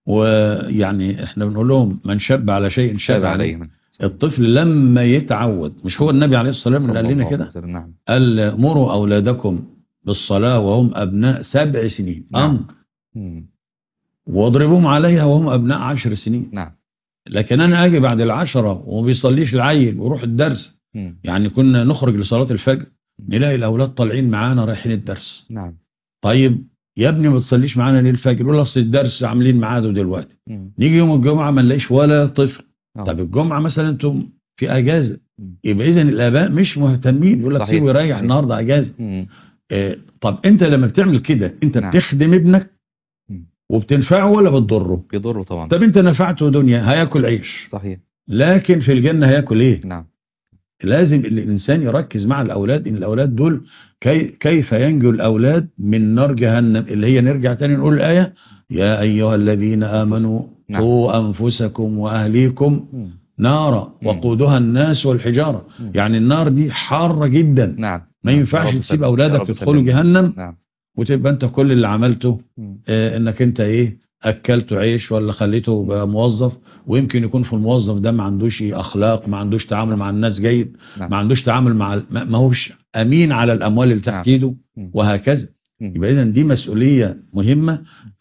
ويعني احنا بنقول لهم من شاب على شيء شاب شاب عليه. عليه. الطفل لما يتعود، مش هو النبي عليه الصلاه والسلام اللي قال لنا كده؟ نعم. قال مروا اولادكم بالصلاه وهم ابناء سبع سنين، نعم. امر، مم. واضربوهم عليها وهم ابناء عشر سنين. نعم. لكن انا اجي بعد العشرة وما بيصليش العيل ويروح الدرس. مم. يعني كنا نخرج لصلاة الفجر نلاقي الاولاد طالعين معانا رايحين الدرس. نعم. طيب يا ابني ما تصليش معانا ليه الفجر؟ يقول اصل الدرس عاملين ميعاده دلوقتي. مم. نيجي يوم الجمعة ما نلاقيش ولا طفل. آه. طب الجمعة مثلا انتم في اجازة، مم. يبقى اذا الاباء مش مهتمين، يقول لك صحيح. سيبه يريح صحيح. النهارده اجازة. مم. آه طب انت لما بتعمل كده انت نعم. بتخدم ابنك مم. وبتنفعه ولا بتضره؟ بيضره طبعا. طب انت نفعته دنيا هياكل عيش، صحيح. لكن في الجنة هياكل ايه؟ نعم. لازم الانسان يركز مع الاولاد، ان الاولاد دول كي كيف ينجو الاولاد من نار جهنم، اللي هي نرجع تاني نقول الايه يا ايها الذين امنوا نعم. قوا انفسكم واهليكم مم. نارا مم. وقودها الناس والحجاره. مم. يعني النار دي حاره جدا. نعم. ما نعم. ينفعش يا رب تسيب سلم. يا اولادك رب تدخلوا سلم. جهنم نعم. وتبقى انت كل اللي عملته مم. آه انك انت ايه اكلته عيش ولا خليته بقى موظف، ويمكن يكون في الموظف ده ما عندوش اخلاق، ما عندوش تعامل صح. مع الناس جيد، نعم. ما عندوش تعامل مع ال- ما ما هوش امين على الاموال اللي تحت نعم. ايده مم. وهكذا. مم. يبقى اذا دي مسؤوليه مهمه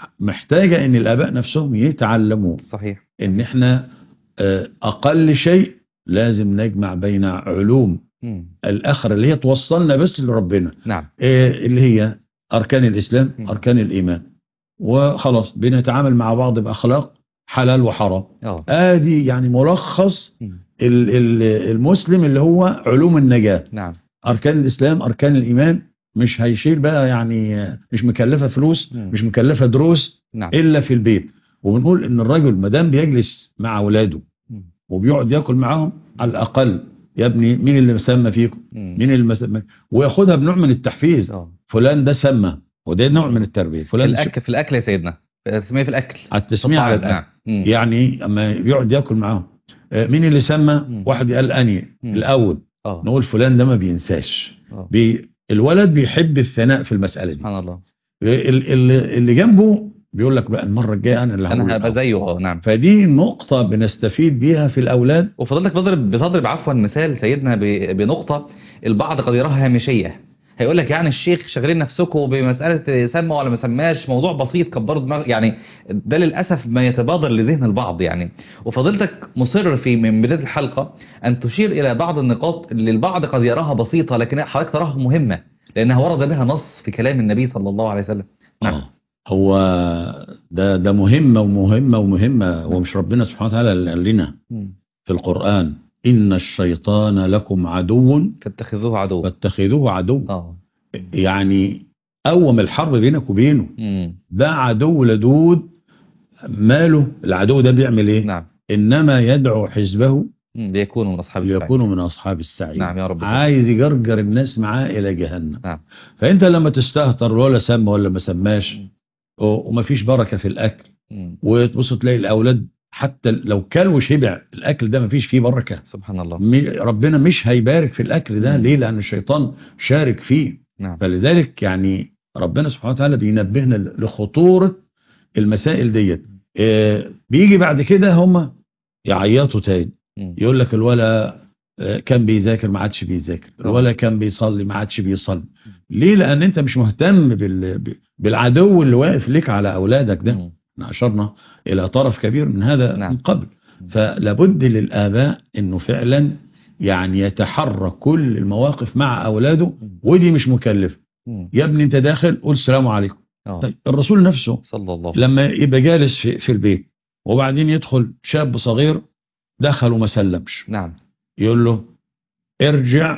محتاجه ان الاباء نفسهم يتعلموا صحيح. ان احنا آه، اقل شيء لازم نجمع بين علوم مم. الاخره اللي هي توصلنا بس لربنا، نعم. آه، اللي هي اركان الاسلام مم. اركان الايمان، وخلاص بنتعامل مع بعض باخلاق حلال وحرام. اه ادي يعني ملخص مم. ال- ال- المسلم اللي هو علوم النجاة. نعم. اركان الاسلام اركان الايمان، مش هيشيل بقى يعني مش مكلفة فلوس، مم. مش مكلفة دروس نعم. الا في البيت. وبنقول ان الرجل ما دام بيجلس مع اولاده مم. وبيقعد ياكل معاهم، على الاقل يا ابني مين اللي مسمى فيكم؟ مم. مين اللي مسمى؟ وياخدها بنوع من التحفيز. اه فلان ده سمى، وده نوع من التربيه. في فلان الاكل في الاكل يا سيدنا، التسميه في الاكل. على التسميه على الطعام. الاكل. نعم. مم. يعني اما يقعد ياكل معاهم آه، مين اللي سمى؟ مم. واحد قال اني مم. الاول، اه نقول فلان ده ما بينساش. اه بي الولد بيحب الثناء في المساله دي. سبحان الله. ال- ال- اللي جنبه بيقول لك بقى المره الجايه انا اللي هقول انا هبقى الأول. زيه. اه نعم. فدي نقطه بنستفيد بيها في الاولاد. وفضلتك بتضرب بتضرب عفوا مثال سيدنا ب- بنقطة البعض قد يراها هامشية، هيقول لك يعني الشيخ شغالين نفسكم بمسألة سمى ولا ما سماش، موضوع بسيط كبروا دماغ يعني. ده للأسف ما يتبادر لذهن البعض يعني. وفضيلتك مصر في من بداية الحلقة أن تشير إلى بعض النقاط اللي البعض قد يراها بسيطة، لكن حضرتك تراها مهمة لأنها ورد بها نص في كلام النبي صلى الله عليه وسلم. نعم. اه هو ده ده مهمة ومهمة ومهمة، ومش ربنا سبحانه وتعالى اللي قال لنا مم. في القرآن إن الشيطان لكم عدو فاتخذوه عدو. فاتخذوه عدو. اه. يعني قوم الحرب بينك وبينه. مم. ده عدو لدود. ماله العدو ده بيعمل ايه؟ نعم. إنما يدعو حزبه مم. ليكونوا من أصحاب السعير. ليكونوا من أصحاب السعير. نعم يا رب. عايز يجرجر الناس معاه إلى جهنم. نعم. فأنت لما تستهتر ولا سمى ولا ما سماش مم. ومفيش بركة في الأكل، مم. وتبص تلاقي الأولاد حتى لو كل وشبع الأكل ده مفيش فيه بركة. سبحان الله. م- ربنا مش هيبارك في الأكل ده. مم. ليه؟ لأن الشيطان شارك فيه. نعم. فلذلك يعني ربنا سبحانه وتعالى بينبهنا لخطورة المسائل ديت. آه، بيجي بعد كده هم يعيطوا تاني، مم. يقول لك الولا آه، كان بيذاكر ما عادش بيذاكر، طبعا. الولا كان بيصلي ما عادش بيصلي. ليه؟ لأن أنت مش مهتم بال- ب- بالعدو اللي واقف لك على أولادك ده. مم. احنا أشرنا إلى طرف كبير من هذا نعم. من قبل. فلابد للآباء أنه فعلا يعني يتحرك كل المواقف مع أولاده، مم. ودي مش مكلفة. مم. يا ابني أنت داخل قول السلام عليكم. آه. طيب الرسول نفسه صلى الله عليه وسلم. لما يبقى جالس في, في البيت وبعدين يدخل شاب صغير دخل وما سلمش، نعم. يقول له ارجع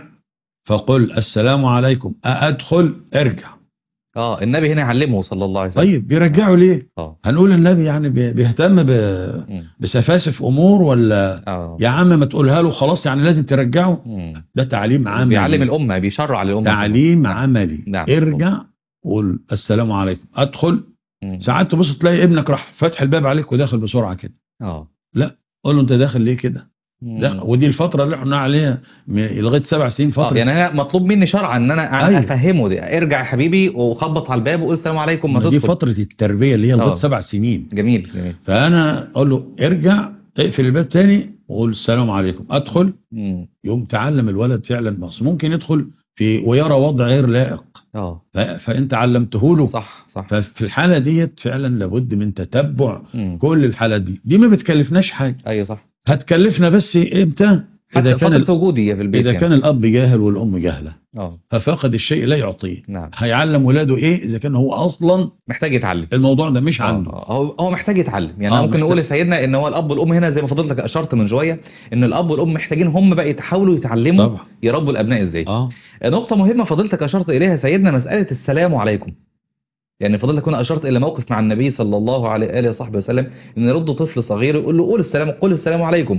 فقل السلام عليكم. أدخل ارجع. اه النبي هنا يعلمه صلى الله عليه وسلم. طيب بيرجعوا ليه؟ اه. هنقول النبي يعني بي- بيهتم ب- مم. بسفاسف امور، ولا اه. يا عم ما تقولها له خلاص يعني لازم ترجعه؟ مم. ده تعليم عملي. بيعلم الأمة، بيشرع للأمة. تعليم نعم. عملي. نعم. ارجع قول السلام عليكم. ادخل. مم. ساعات تبص تلاقي ابنك راح فاتح الباب عليك وداخل بسرعه كده. اه. لا، قول له انت داخل ليه كده؟ مم. لا، ودي الفتره اللي احنا عليها من- لغايه سبع سنين اه فتره. يعني انا مطلوب مني شرعا ان انا أنا أيوة. افهمه دي. ارجع يا حبيبي وخبط على الباب وقول السلام عليكم ما ما دي تدخل. فتره التربيه اللي هي لغايه آه. سبع سنين. جميل جميل. فانا اقول له ارجع اقفل الباب تاني وقول السلام عليكم. ادخل. مم. يقوم تعلم الولد فعلا. بس ممكن يدخل في ويرى وضع غير لائق، اه ف- فانت علمته له. صح صح. ففي الحاله ديت فعلا لابد من تتبع مم. كل الحالات دي. دي ما بتكلفناش حاجه. ايوه صح. هتكلفنا بس امتى؟ حتى اذا كان فترة ال- وجودي في البيت اذا يعني. كان الاب جاهل والام جاهله، اه ففاقد الشيء لا يعطيه. نعم. هيعلم ولاده ايه اذا كان هو اصلا محتاج يتعلم. الموضوع ده مش عنده؟ اه هو هو محتاج يتعلم يعني. آه، آه ممكن محتاج. نقول لسيدنا ان هو الاب والام هنا زي ما فضلتك اشرت من شويه ان الاب والام محتاجين هم بقى يتحاولوا يتعلموا طبعا. يربوا الابناء ازاي. اه نقطه مهمه فضلتك اشرت اليها سيدنا مساله السلام عليكم. يعني فضلتك هنا اشرت الى موقف مع النبي صلى الله عليه اله وصحبه وسلم ان يرد طفل صغير يقول له قول السلام قول السلام عليكم.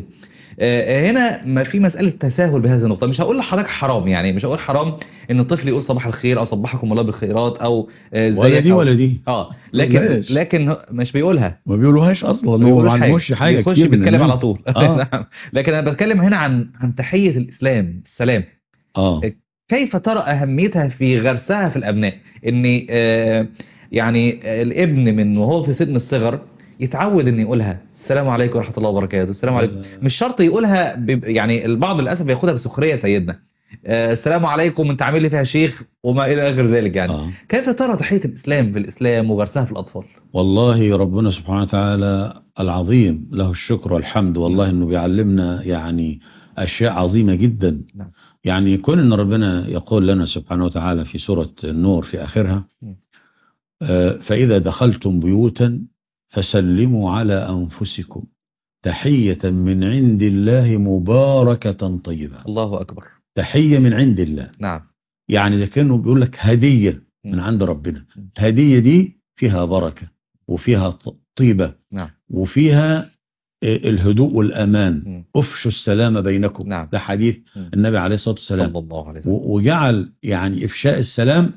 آه، هنا ما في مسألة تساهل بهذه النقطة. مش هقول لحضرتك حرام يعني، مش هقول حرام ان الطفل يقول صباح الخير او صبحكم الله بالخيرات او آه، ولا ازيك دي أو- ولا دي. اه لكن بلاش. لكن هو مش بيقولها. ما بيقولوهاش اصلا. ما هو بيقولوش ما عندهوش حاجه بيخش كتير من بيتكلم الناس. على طول. آه. نعم. لكن انا بتكلم هنا عن عن تحية الاسلام السلام. اه كيف ترى اهميتها في غرسها في الابناء ان آه، يعني آه، الابن من وهو في سن الصغر يتعود ان يقولها السلام عليكم ورحمة الله وبركاته. السلام عليكم. مش شرط يقولها ب... يعني البعض للاسف ياخدها بسخرية سيدنا. آه السلام عليكم انت عامل لي فيها شيخ وما الى غير ذلك يعني. آه. كيف ترى تحية الاسلام في الاسلام وغرسها في الاطفال؟ والله ربنا سبحانه وتعالى العظيم له الشكر والحمد والله انه بيعلمنا يعني اشياء عظيمة جدا. نعم. يعني كون ان ربنا يقول لنا سبحانه وتعالى في سورة النور في اخرها آه فاذا دخلتم بيوتا فسلموا على انفسكم تحية من عند الله مباركة طيبة. الله اكبر. تحية من عند الله. نعم. يعني اذا كانوا بيقول لك هدية م. من عند ربنا، الهدية دي فيها بركة وفيها طيبة. نعم. وفيها الهدوء والأمان. م. أفشوا السلام بينكم. نعم. ده حديث م. النبي عليه الصلاة والسلام. صلى الله عليه وسلم. و- وجعل يعني إفشاء السلام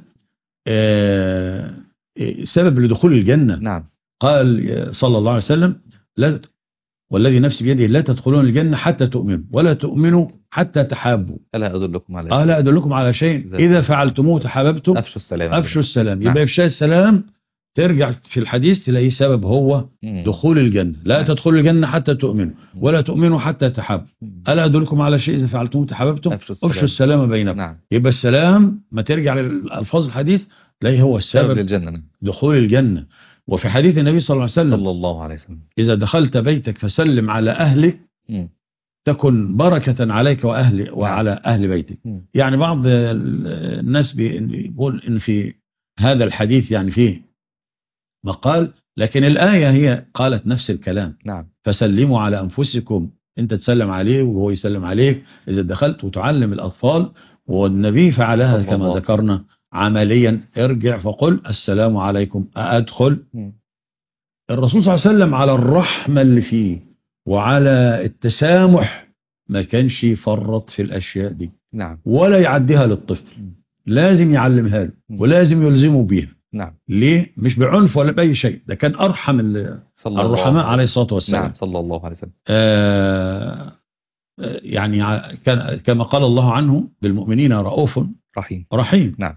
آه، سبب لدخول الجنة. نعم. قال صلى الله عليه وسلم لا والذي نفسي بيده لا تدخلون الجنة حتى تؤمنوا ولا تؤمنوا حتى تحابوا. ألا أدلكم على آه لا أدلكم على شيء إذا فعلتموه تحاببتم أفشوا السلام. أفشوا السلام. نعم. يبقى إفشاء السلام ترجع في الحديث تلاقيه سبب هو مم. دخول الجنة. لا نعم. تدخلوا الجنة حتى تؤمنوا مم. ولا تؤمنوا حتى تحابوا. مم. ألا أدلكم على شيء إذا فعلتم تحاببتم أفشوا أفشوا السلام. السلام بينكم. نعم. يبقى السلام ما ترجع للألفاظ الحديث تلاقيه هو سبب السبب للجنة. نعم. دخول الجنة. وفي حديث النبي صلى الله عليه وسلم صلى الله عليه وسلم إذا دخلت بيتك فسلم على أهلك مم. تكن بركة عليك وأهل نعم. وعلى أهل بيتك. مم. يعني بعض الناس بيقول إن في هذا الحديث يعني فيه مقال، لكن الآية هي قالت نفس الكلام. نعم. فسلموا على أنفسكم، أنت تسلم عليه وهو يسلم عليك إذا دخلت، وتعلم الأطفال. والنبي فعلها صلى كما الله. ذكرنا عمليا. ارجع فقل السلام عليكم أأدخل. مم. الرسول صلى الله عليه وسلم على الرحمة اللي فيه وعلى التسامح ما كانش يفرط في الأشياء دي نعم. ولا يعديها للطفل، مم. لازم يعلمها له مم. ولازم يلزمه بيها. نعم. ليه؟ مش بعنف ولا بأي شيء، ده كان أرحم ال- صلى الرحماء الله عليه الصلاة والسلام. نعم. صلى الله عليه وسلم. آه آه، يعني ع- كان كما قال الله عنه بالمؤمنين رؤوف رحيم. رحيم. نعم.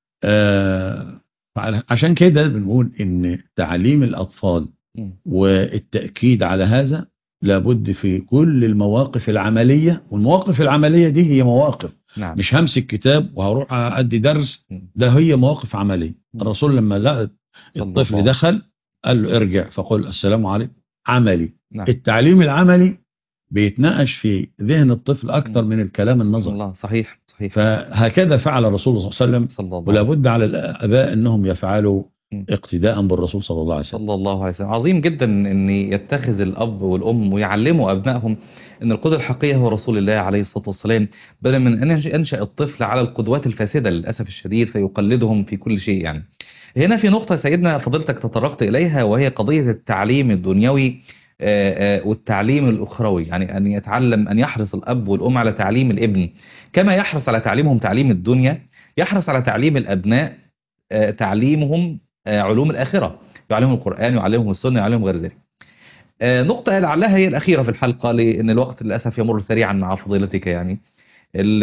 آه فعل- عشان كده بنقول إن تعليم الأطفال مم. والتأكيد على هذا لابد في كل المواقف العملية. والمواقف العملية دي هي مواقف، نعم. مش همسك كتاب وهروح أدي درس، مم. ده هي مواقف عملية. مم. الرسول لما لقى صلى الطفل الله. دخل قال له ارجع فقل السلام عليكم. عملي. نعم. التعليم العملي بيتناقش في ذهن الطفل أكثر مم. من الكلام صلى النظري. الله. صحيح صحيح. فهكذا فعل الرسول صلى الله عليه وسلم، صلى الله. ولا بد على الآباء أنهم يفعلوا مم. اقتداء بالرسول صلى الله عليه وسلم. صلى الله عليه وسلم. عظيم جدا ان يتخذ الاب والام ويعلموا ابنائهم ان القدوه الحقيقيه هو رسول الله عليه الصلاه والسلام، بدلا من ان ينشا الطفل على القدوات الفاسده للاسف الشديد فيقلدهم في كل شيء. يعني هنا في نقطه سيدنا فضيلتك تطرقت اليها، وهي قضيه التعليم الدنيوي آه، آه، والتعليم الاخروي. يعني ان يتعلم، ان يحرص الاب والام على تعليم الابن كما يحرص على تعليمهم تعليم الدنيا، يحرص على تعليم الابناء آه، تعليمهم آه، علوم الآخرة، يعلمهم القرآن، يعلمهم السنة، يعلمهم غير ذلك. آه، نقطة لعلها هي الأخيرة في الحلقة لأن الوقت للأسف يمر سريعا مع فضيلتك. يعني ال-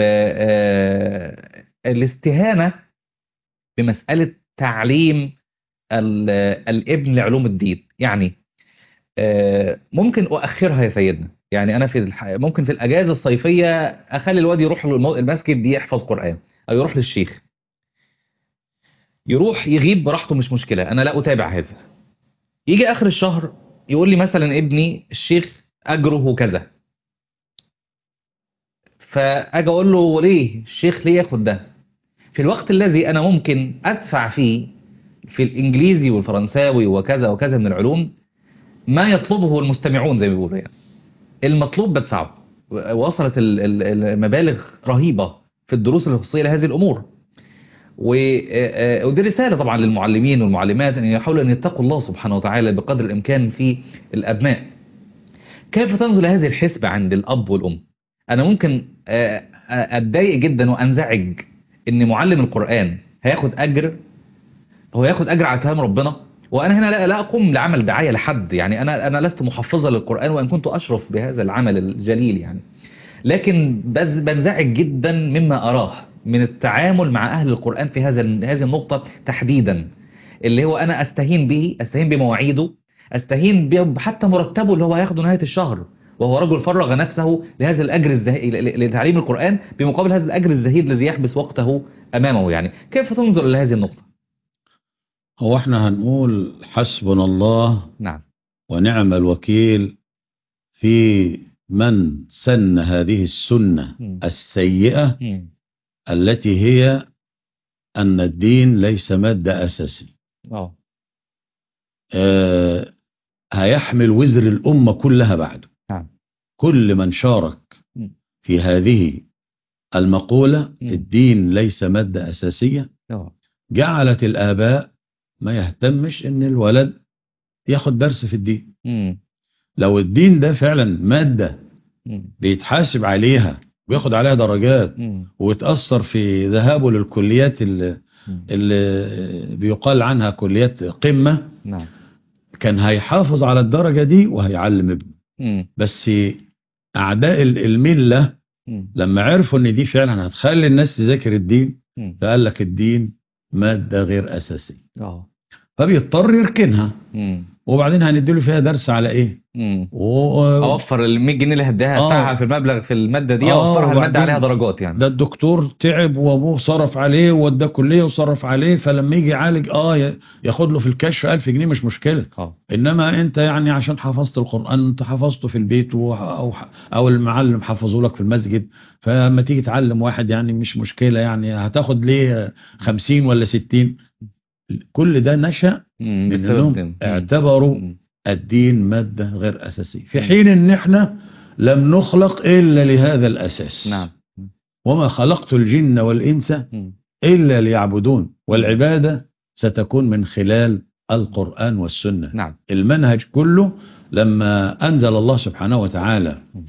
آه، الاستهانة بمسألة تعليم ال- الابن لعلوم الدين. يعني آه، ممكن أؤخرها يا سيدنا. يعني أنا في الح... ممكن في الأجازة الصيفية أخلي الواد يروح للمو- المسجد دي يحفظ قرآن، أو يروح للشيخ، يروح يغيب براحته مش مشكلة، أنا لا أتابع هذا. يجي آخر الشهر يقول لي مثلا ابني الشيخ أجره كذا، فأجي أقول له ليه الشيخ ليه ياخد ده في الوقت الذي أنا ممكن أدفع فيه في الإنجليزي والفرنساوي وكذا وكذا من العلوم ما يطلبه المستمعون زي ما بيقولوا. يعني المطلوب بدفعه. وصلت ال- ال- المبالغ رهيبة في الدروس الخصوصية لهذه الأمور. و- آه، آه، ودي رسالة طبعا للمعلمين والمعلمات أن يحاولوا أن يتقوا الله سبحانه وتعالى بقدر الإمكان في الأبناء. كيف تنزل هذه الحسبة عند الأب والأم؟ أنا ممكن آه، آه، أتضايق جدا وأنزعج أن معلم القرآن هياخد أجر، هو ياخد أجر على كلام ربنا، وأنا هنا لا, لا أقوم لعمل دعاية لحد. يعني أنا أنا لست محفظة للقرآن وإن كنت أشرف بهذا العمل الجليل يعني، لكن بز- بنزعج جدا مما أراه من التعامل مع أهل القرآن في هذا هذه النقطة تحديدا، اللي هو أنا أستهين به، أستهين بمواعيده، أستهين ب- حتى مرتبه اللي هو هياخده نهاية الشهر، وهو رجل فرغ نفسه لهذا الأجر الزهيد لتعليم القرآن بمقابل هذا الأجر الزهيد الذي يحبس وقته أمامه. يعني كيف تنظر إلى هذه النقطة؟ هو احنا هنقول حسبنا الله نعم. ونعم الوكيل في من سن هذه السنة مم. السيئة مم. التي هي أن الدين ليس مادة أساسي. اه آه هيحمل وزر الأمة كلها بعده. نعم. كل من شارك مم. في هذه المقولة مم. الدين ليس مادة أساسية اه جعلت الآباء ما يهتمش إن الولد ياخد درس في الدين. مم. لو الدين ده فعلا مادة مم. بيتحاسب عليها وياخد عليها درجات مم. ويتأثر في ذهابه للكليات اللي, مم. اللي بيقال عنها كليات قمة، نعم. كان هيحافظ على الدرجة دي وهيعلم ابنه. مم. بس أعداء الملة مم. لما عرفوا ان دي فعلا هتخلي الناس تذاكر الدين مم. فقال لك الدين مادة غير أساسية. اه فبيضطر يركنها، مم. وبعدين هنديله فيها درس على ايه؟ مم. و... اوفر ال مية جنيه اللي هديها هدفعها اه في المبلغ في الماده دي، اه اوفرها الماده عليها وبعدين درجات يعني. ده الدكتور تعب وابوه صرف عليه ووداه كليه وصرف عليه، فلما يجي يعالج اه ي- ياخد له في الكشف ألف جنيه مش مشكله. اه انما انت يعني عشان حفظت القران انت حفظته في البيت و... او او المعلم حفظه لك في المسجد، فلما تيجي تعلم واحد يعني مش مشكله، يعني هتاخد ليه خمسين ولا ستين؟ كل ده نشأ مم. من بسبب انهم ده. مم. اعتبروا مم. الدين مادة غير أساسية، في مم. حين ان احنا لم نخلق إلا لهذا الأساس. نعم. مم. وما خلقت الجن والإنس مم. إلا ليعبدون، مم. والعبادة ستكون من خلال القرآن والسنة. نعم. المنهج كله لما أنزل الله سبحانه وتعالى مم.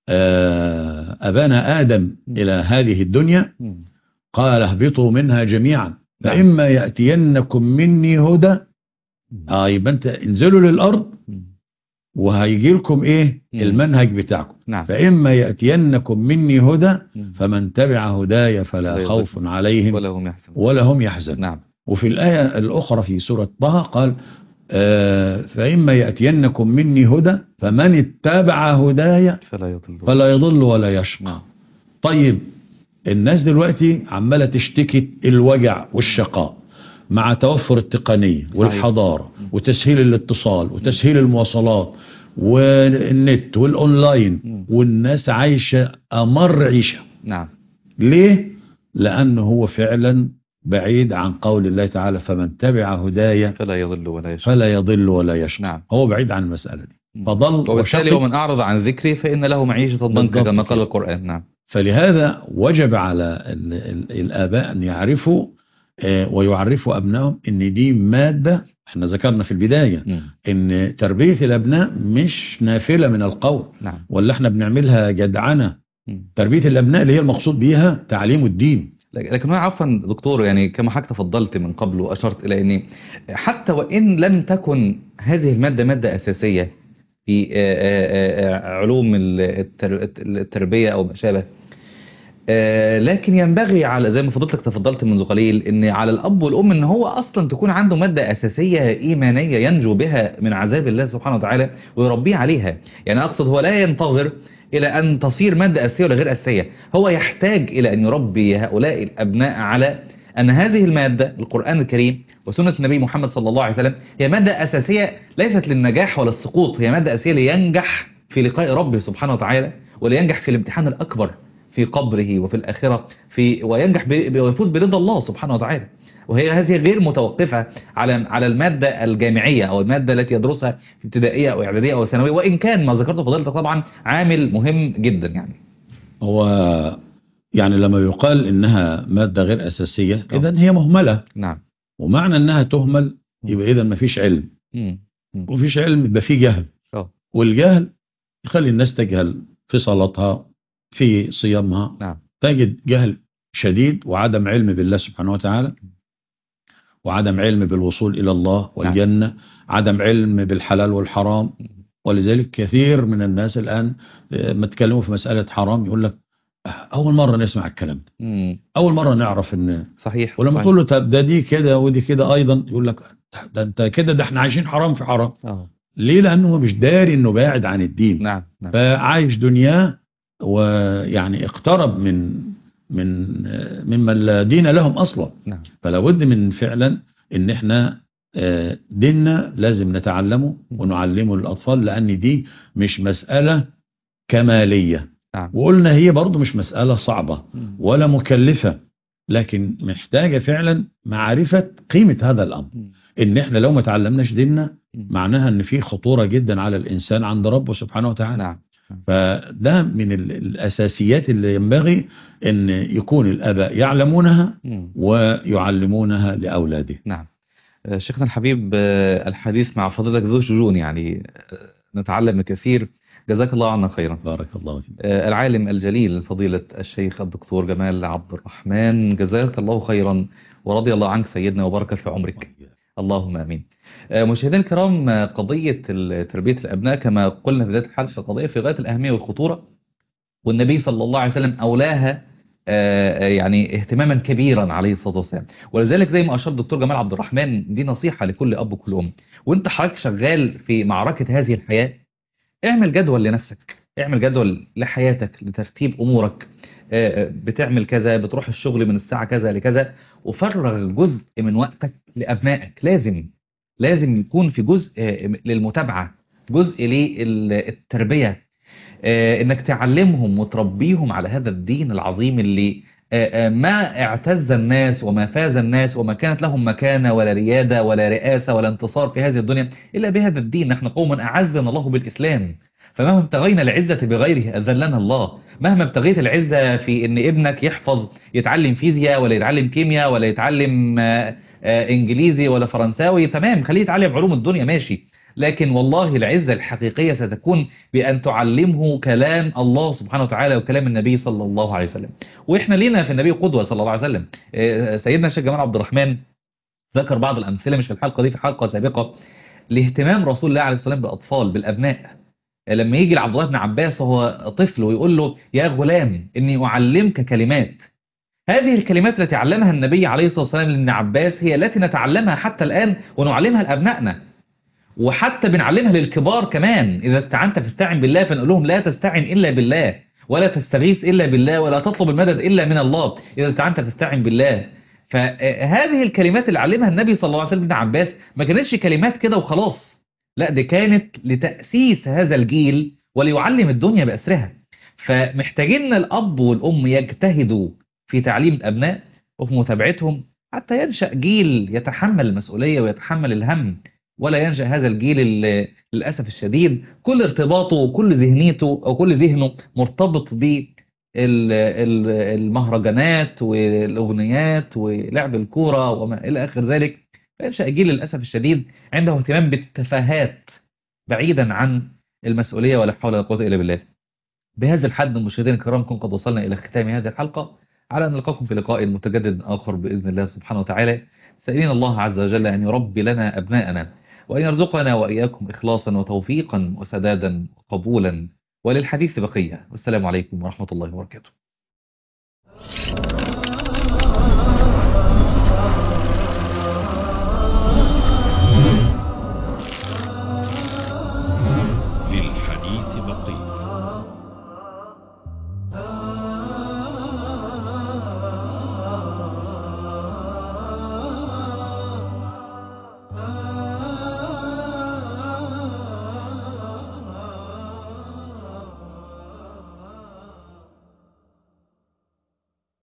آه، أبانا آدم مم. إلى هذه الدنيا مم. قال اهبطوا منها جميعا نعم. فإما يأتينكم مني هدى. مم. اه يبقى انت انزلوا للأرض مم. وهيجي لكم ايه مم. المنهج بتاعكم. نعم. فإما يأتينكم مني هدى مم. فمن تبع هداي فلا لا خوف يضل عليهم ولا هم يحزنون. ولا هم يحزنون. نعم. وفي الآية الأخرى في سورة طه قال آه فإما يأتينكم مني هدى فمن اتبع هداي فلا يضل فلا يضل ولا يشقى. نعم. طيب الناس دلوقتي عمالة تشتكي الوجع والشقاء مع توفر التقنية والحضارة مم. وتسهيل الاتصال وتسهيل المواصلات والنت والأونلاين، مم. والناس عايشة أمر عيشة. نعم. ليه؟ لأنه هو فعلا بعيد عن قول الله تعالى فمن تبع هدايا فلا يضل ولا يشقى. فلا يضل ولا يشقى. نعم. هو بعيد عن المسألة دي مم. فضل وبالتالي وشقي. ومن أعرض عن ذكري فإن له معيشة ضنكا بالضبط كما قال كده. القرآن. نعم. فلهذا وجب على ال ال الآباء أن يعرفوا آه، ويعرفوا أبنائهم أن دي مادة. احنا ذكرنا في البداية مم. أن تربية الأبناء مش نافلة من القول نعم. ولا احنا بنعملها جدعنة. مم. تربية الأبناء اللي هي المقصود بيها تعليم الدين. لكن هو عفوا دكتور، يعني كما حضرتك تفضلت من قبل وأشرت إلى أن حتى وإن لم تكن هذه المادة مادة أساسية في آه، آه، آه، علوم التر- التربية أو ما شابه، آه، لكن ينبغي على زي ما فضلتك تفضلت منذ قليل ان على الاب والام ان هو اصلا تكون عنده ماده اساسيه ايمانيه ينجو بها من عذاب الله سبحانه وتعالى ويربيه عليها. يعني اقصد هو لا ينتظر الى ان تصير ماده اساسيه ولا غير اساسيه، هو يحتاج الى ان يربي هؤلاء الابناء على ان هذه الماده القران الكريم وسنه النبي محمد صلى الله عليه وسلم هي ماده اساسيه ليست للنجاح ولا السقوط، هي ماده اساسيه لينجح في لقاء ربه سبحانه وتعالى ولينجح في الامتحان الاكبر في قبره وفي الآخرة في وينجح ب- ويفوز برضا الله سبحانه وتعالى. وهي هذه غير متوقفة على على المادة الجامعية أو المادة التي يدرسها في ابتدائية أو إعدادية أو ثانوية، وإن كان ما ذكرته فضيلتك طبعا عامل مهم جدا يعني. هو يعني لما يقال إنها مادة غير أساسية أه. إذن هي مهملة، نعم. ومعنى إنها تهمل مم. يبقى إذن مفيش علم، مم. مم. ومفيش علم يبقى فيه جهل، أه. والجهل يخلي الناس تجهل في صلاتها في صيامها، نعم. تجد جهل شديد وعدم علم بالله سبحانه وتعالى وعدم علم بالوصول إلى الله والجنة. نعم. عدم علم بالحلال والحرام. ولذلك كثير من الناس الآن ما تكلموا في مسألة حرام يقول لك أول مرة نسمع الكلام ده، مم. أول مرة نعرف إن صحيح. ولما صحيح. تقول له طب ده دي كده ودي كده أيضا يقول لك ده أنت كده ده احنا عايشين حرام في حرام. أه. ليه؟ لأنه هو مش داري إنه بعد عن الدين. نعم. نعم. فعايش دنياه ويعني اقترب من من ممن لا دين لهم أصلا. نعم. فلا بد من فعلا إن احنا آه، ديننا لازم نتعلمه ونعلمه للأطفال، لأن دي مش مسألة كمالية. نعم. وقلنا هي برضو مش مسألة صعبة مم. ولا مكلفة، لكن محتاجة فعلا معرفة قيمة هذا الأمر. مم. إن احنا لو ما تعلمناش ديننا مم. معناها إن في خطورة جدا على الإنسان عند ربه سبحانه وتعالى. نعم. فده من ال- الأساسيات اللي ينبغي أن يكون الآباء يعلمونها مم. ويعلمونها لأولادهم. نعم. آه، شيخنا الحبيب، آه، الحديث مع فضيلتك ذو شجون، يعني آه، نتعلم الكثير. جزاك الله عنا خيرا. بارك الله فيك. آه، العالم الجليل فضيلة الشيخ الدكتور جمال عبد الرحمن، جزاك الله خيرا ورضي الله عنك سيدنا وبارك في عمرك. اللهم امين. آه، مشاهدينا الكرام، آه، قضية ال- تربية الابناء كما قلنا في بداية الحلقة قضية في غاية الاهمية والخطورة، والنبي صلى الله عليه وسلم اولاها آه، يعني اهتماما كبيرا عليه الصلاة والسلام. ولذلك زي ما أشار الدكتور جمال عبد الرحمن، دي نصيحة لكل أب وكل أم، وانت حضرتك شغال في معركة هذه الحياة، اعمل جدول لنفسك، اعمل جدول لحياتك لترتيب أمورك. آه، آه، بتعمل كذا، بتروح الشغل من الساعة كذا لكذا، وفرغ جزء من وقتك لأبنائك. لازم لازم يكون في جزء آه، للمتابعة، جزء للتربية، آه، انك تعلمهم وتربيهم على هذا الدين العظيم اللي آه، آه، ما اعتز الناس وما فاز الناس وما كانت لهم مكانة ولا ريادة ولا رئاسة ولا انتصار في هذه الدنيا إلا بهذا الدين. نحن قوم أعزنا الله بالإسلام، فمهما ابتغينا العزة بغيره أذلنا الله. مهما ابتغيت العزة في ان ابنك يحفظ، يتعلم فيزياء ولا يتعلم كيمياء ولا يتعلم آه، آه، انجليزي ولا فرنساوي، تمام، خليه يتعلم علوم الدنيا، ماشي. لكن والله العزة الحقيقية ستكون بأن تعلمه كلام الله سبحانه وتعالى وكلام النبي صلى الله عليه وسلم. وإحنا لينا في النبي قدوة صلى الله عليه وسلم. آه، سيدنا الشيخ جمال عبد الرحمن ذكر بعض الأمثلة، مش في الحلقة دي، في حلقة سابقة، لاهتمام رسول الله عليه الصلاة والسلام بالأطفال، بالأبناء. آه، لما يجي لعبد الله بن عباس وهو طفل ويقول له: يا غلام إني أعلمك كلمات. هذه الكلمات التي علمها النبي عليه الصلاة والسلام لابن عباس هي التي نتعلمها حتى الآن ونعلمها لأبنائنا، وحتى بنعلمها للكبار كمان. إذا استعنت فاستعن بالله، فنقول لهم: لا تستعن إلا بالله، ولا تستغيث إلا بالله، ولا تطلب المدد إلا من الله، إذا استعنت فاستعن بالله. فهذه الكلمات اللي علمها النبي صلى الله عليه وسلم ابن عباس ما كانتش كلمات كده وخلاص، لا، دي كانت لتأسيس هذا الجيل وليعلم الدنيا بأسرها. فمحتاجين ان الأب والأم يجتهدوا في تعليم الأبناء وفي متابعتهم حتى ينشأ جيل يتحمل المسؤولية ويتحمل الهم، ولا ينشأ هذا الجيل اللي للأسف الشديد كل ارتباطه وكل ذهنيته أو كل ذهنه مرتبط بالمهرجانات والأغنيات ولعب الكورة وما إلى آخر ذلك. فينشأ جيل للأسف الشديد عنده اهتمام بالتفاهات بعيدا عن المسؤولية، ولا حول ولا قوة إلا بالله. بهذا الحد مشاهدينا الكرام نكون قد وصلنا إلى ختام هذه الحلقة، على أن نلقاكم في لقاء متجدد آخر بإذن الله سبحانه وتعالى، سائلين الله عز وجل أن يربي لنا أبناءنا، وأن يرزقنا وإياكم إخلاصا وتوفيقا وسدادا وقبولا. وللحديث بقية، والسلام عليكم ورحمة الله وبركاته.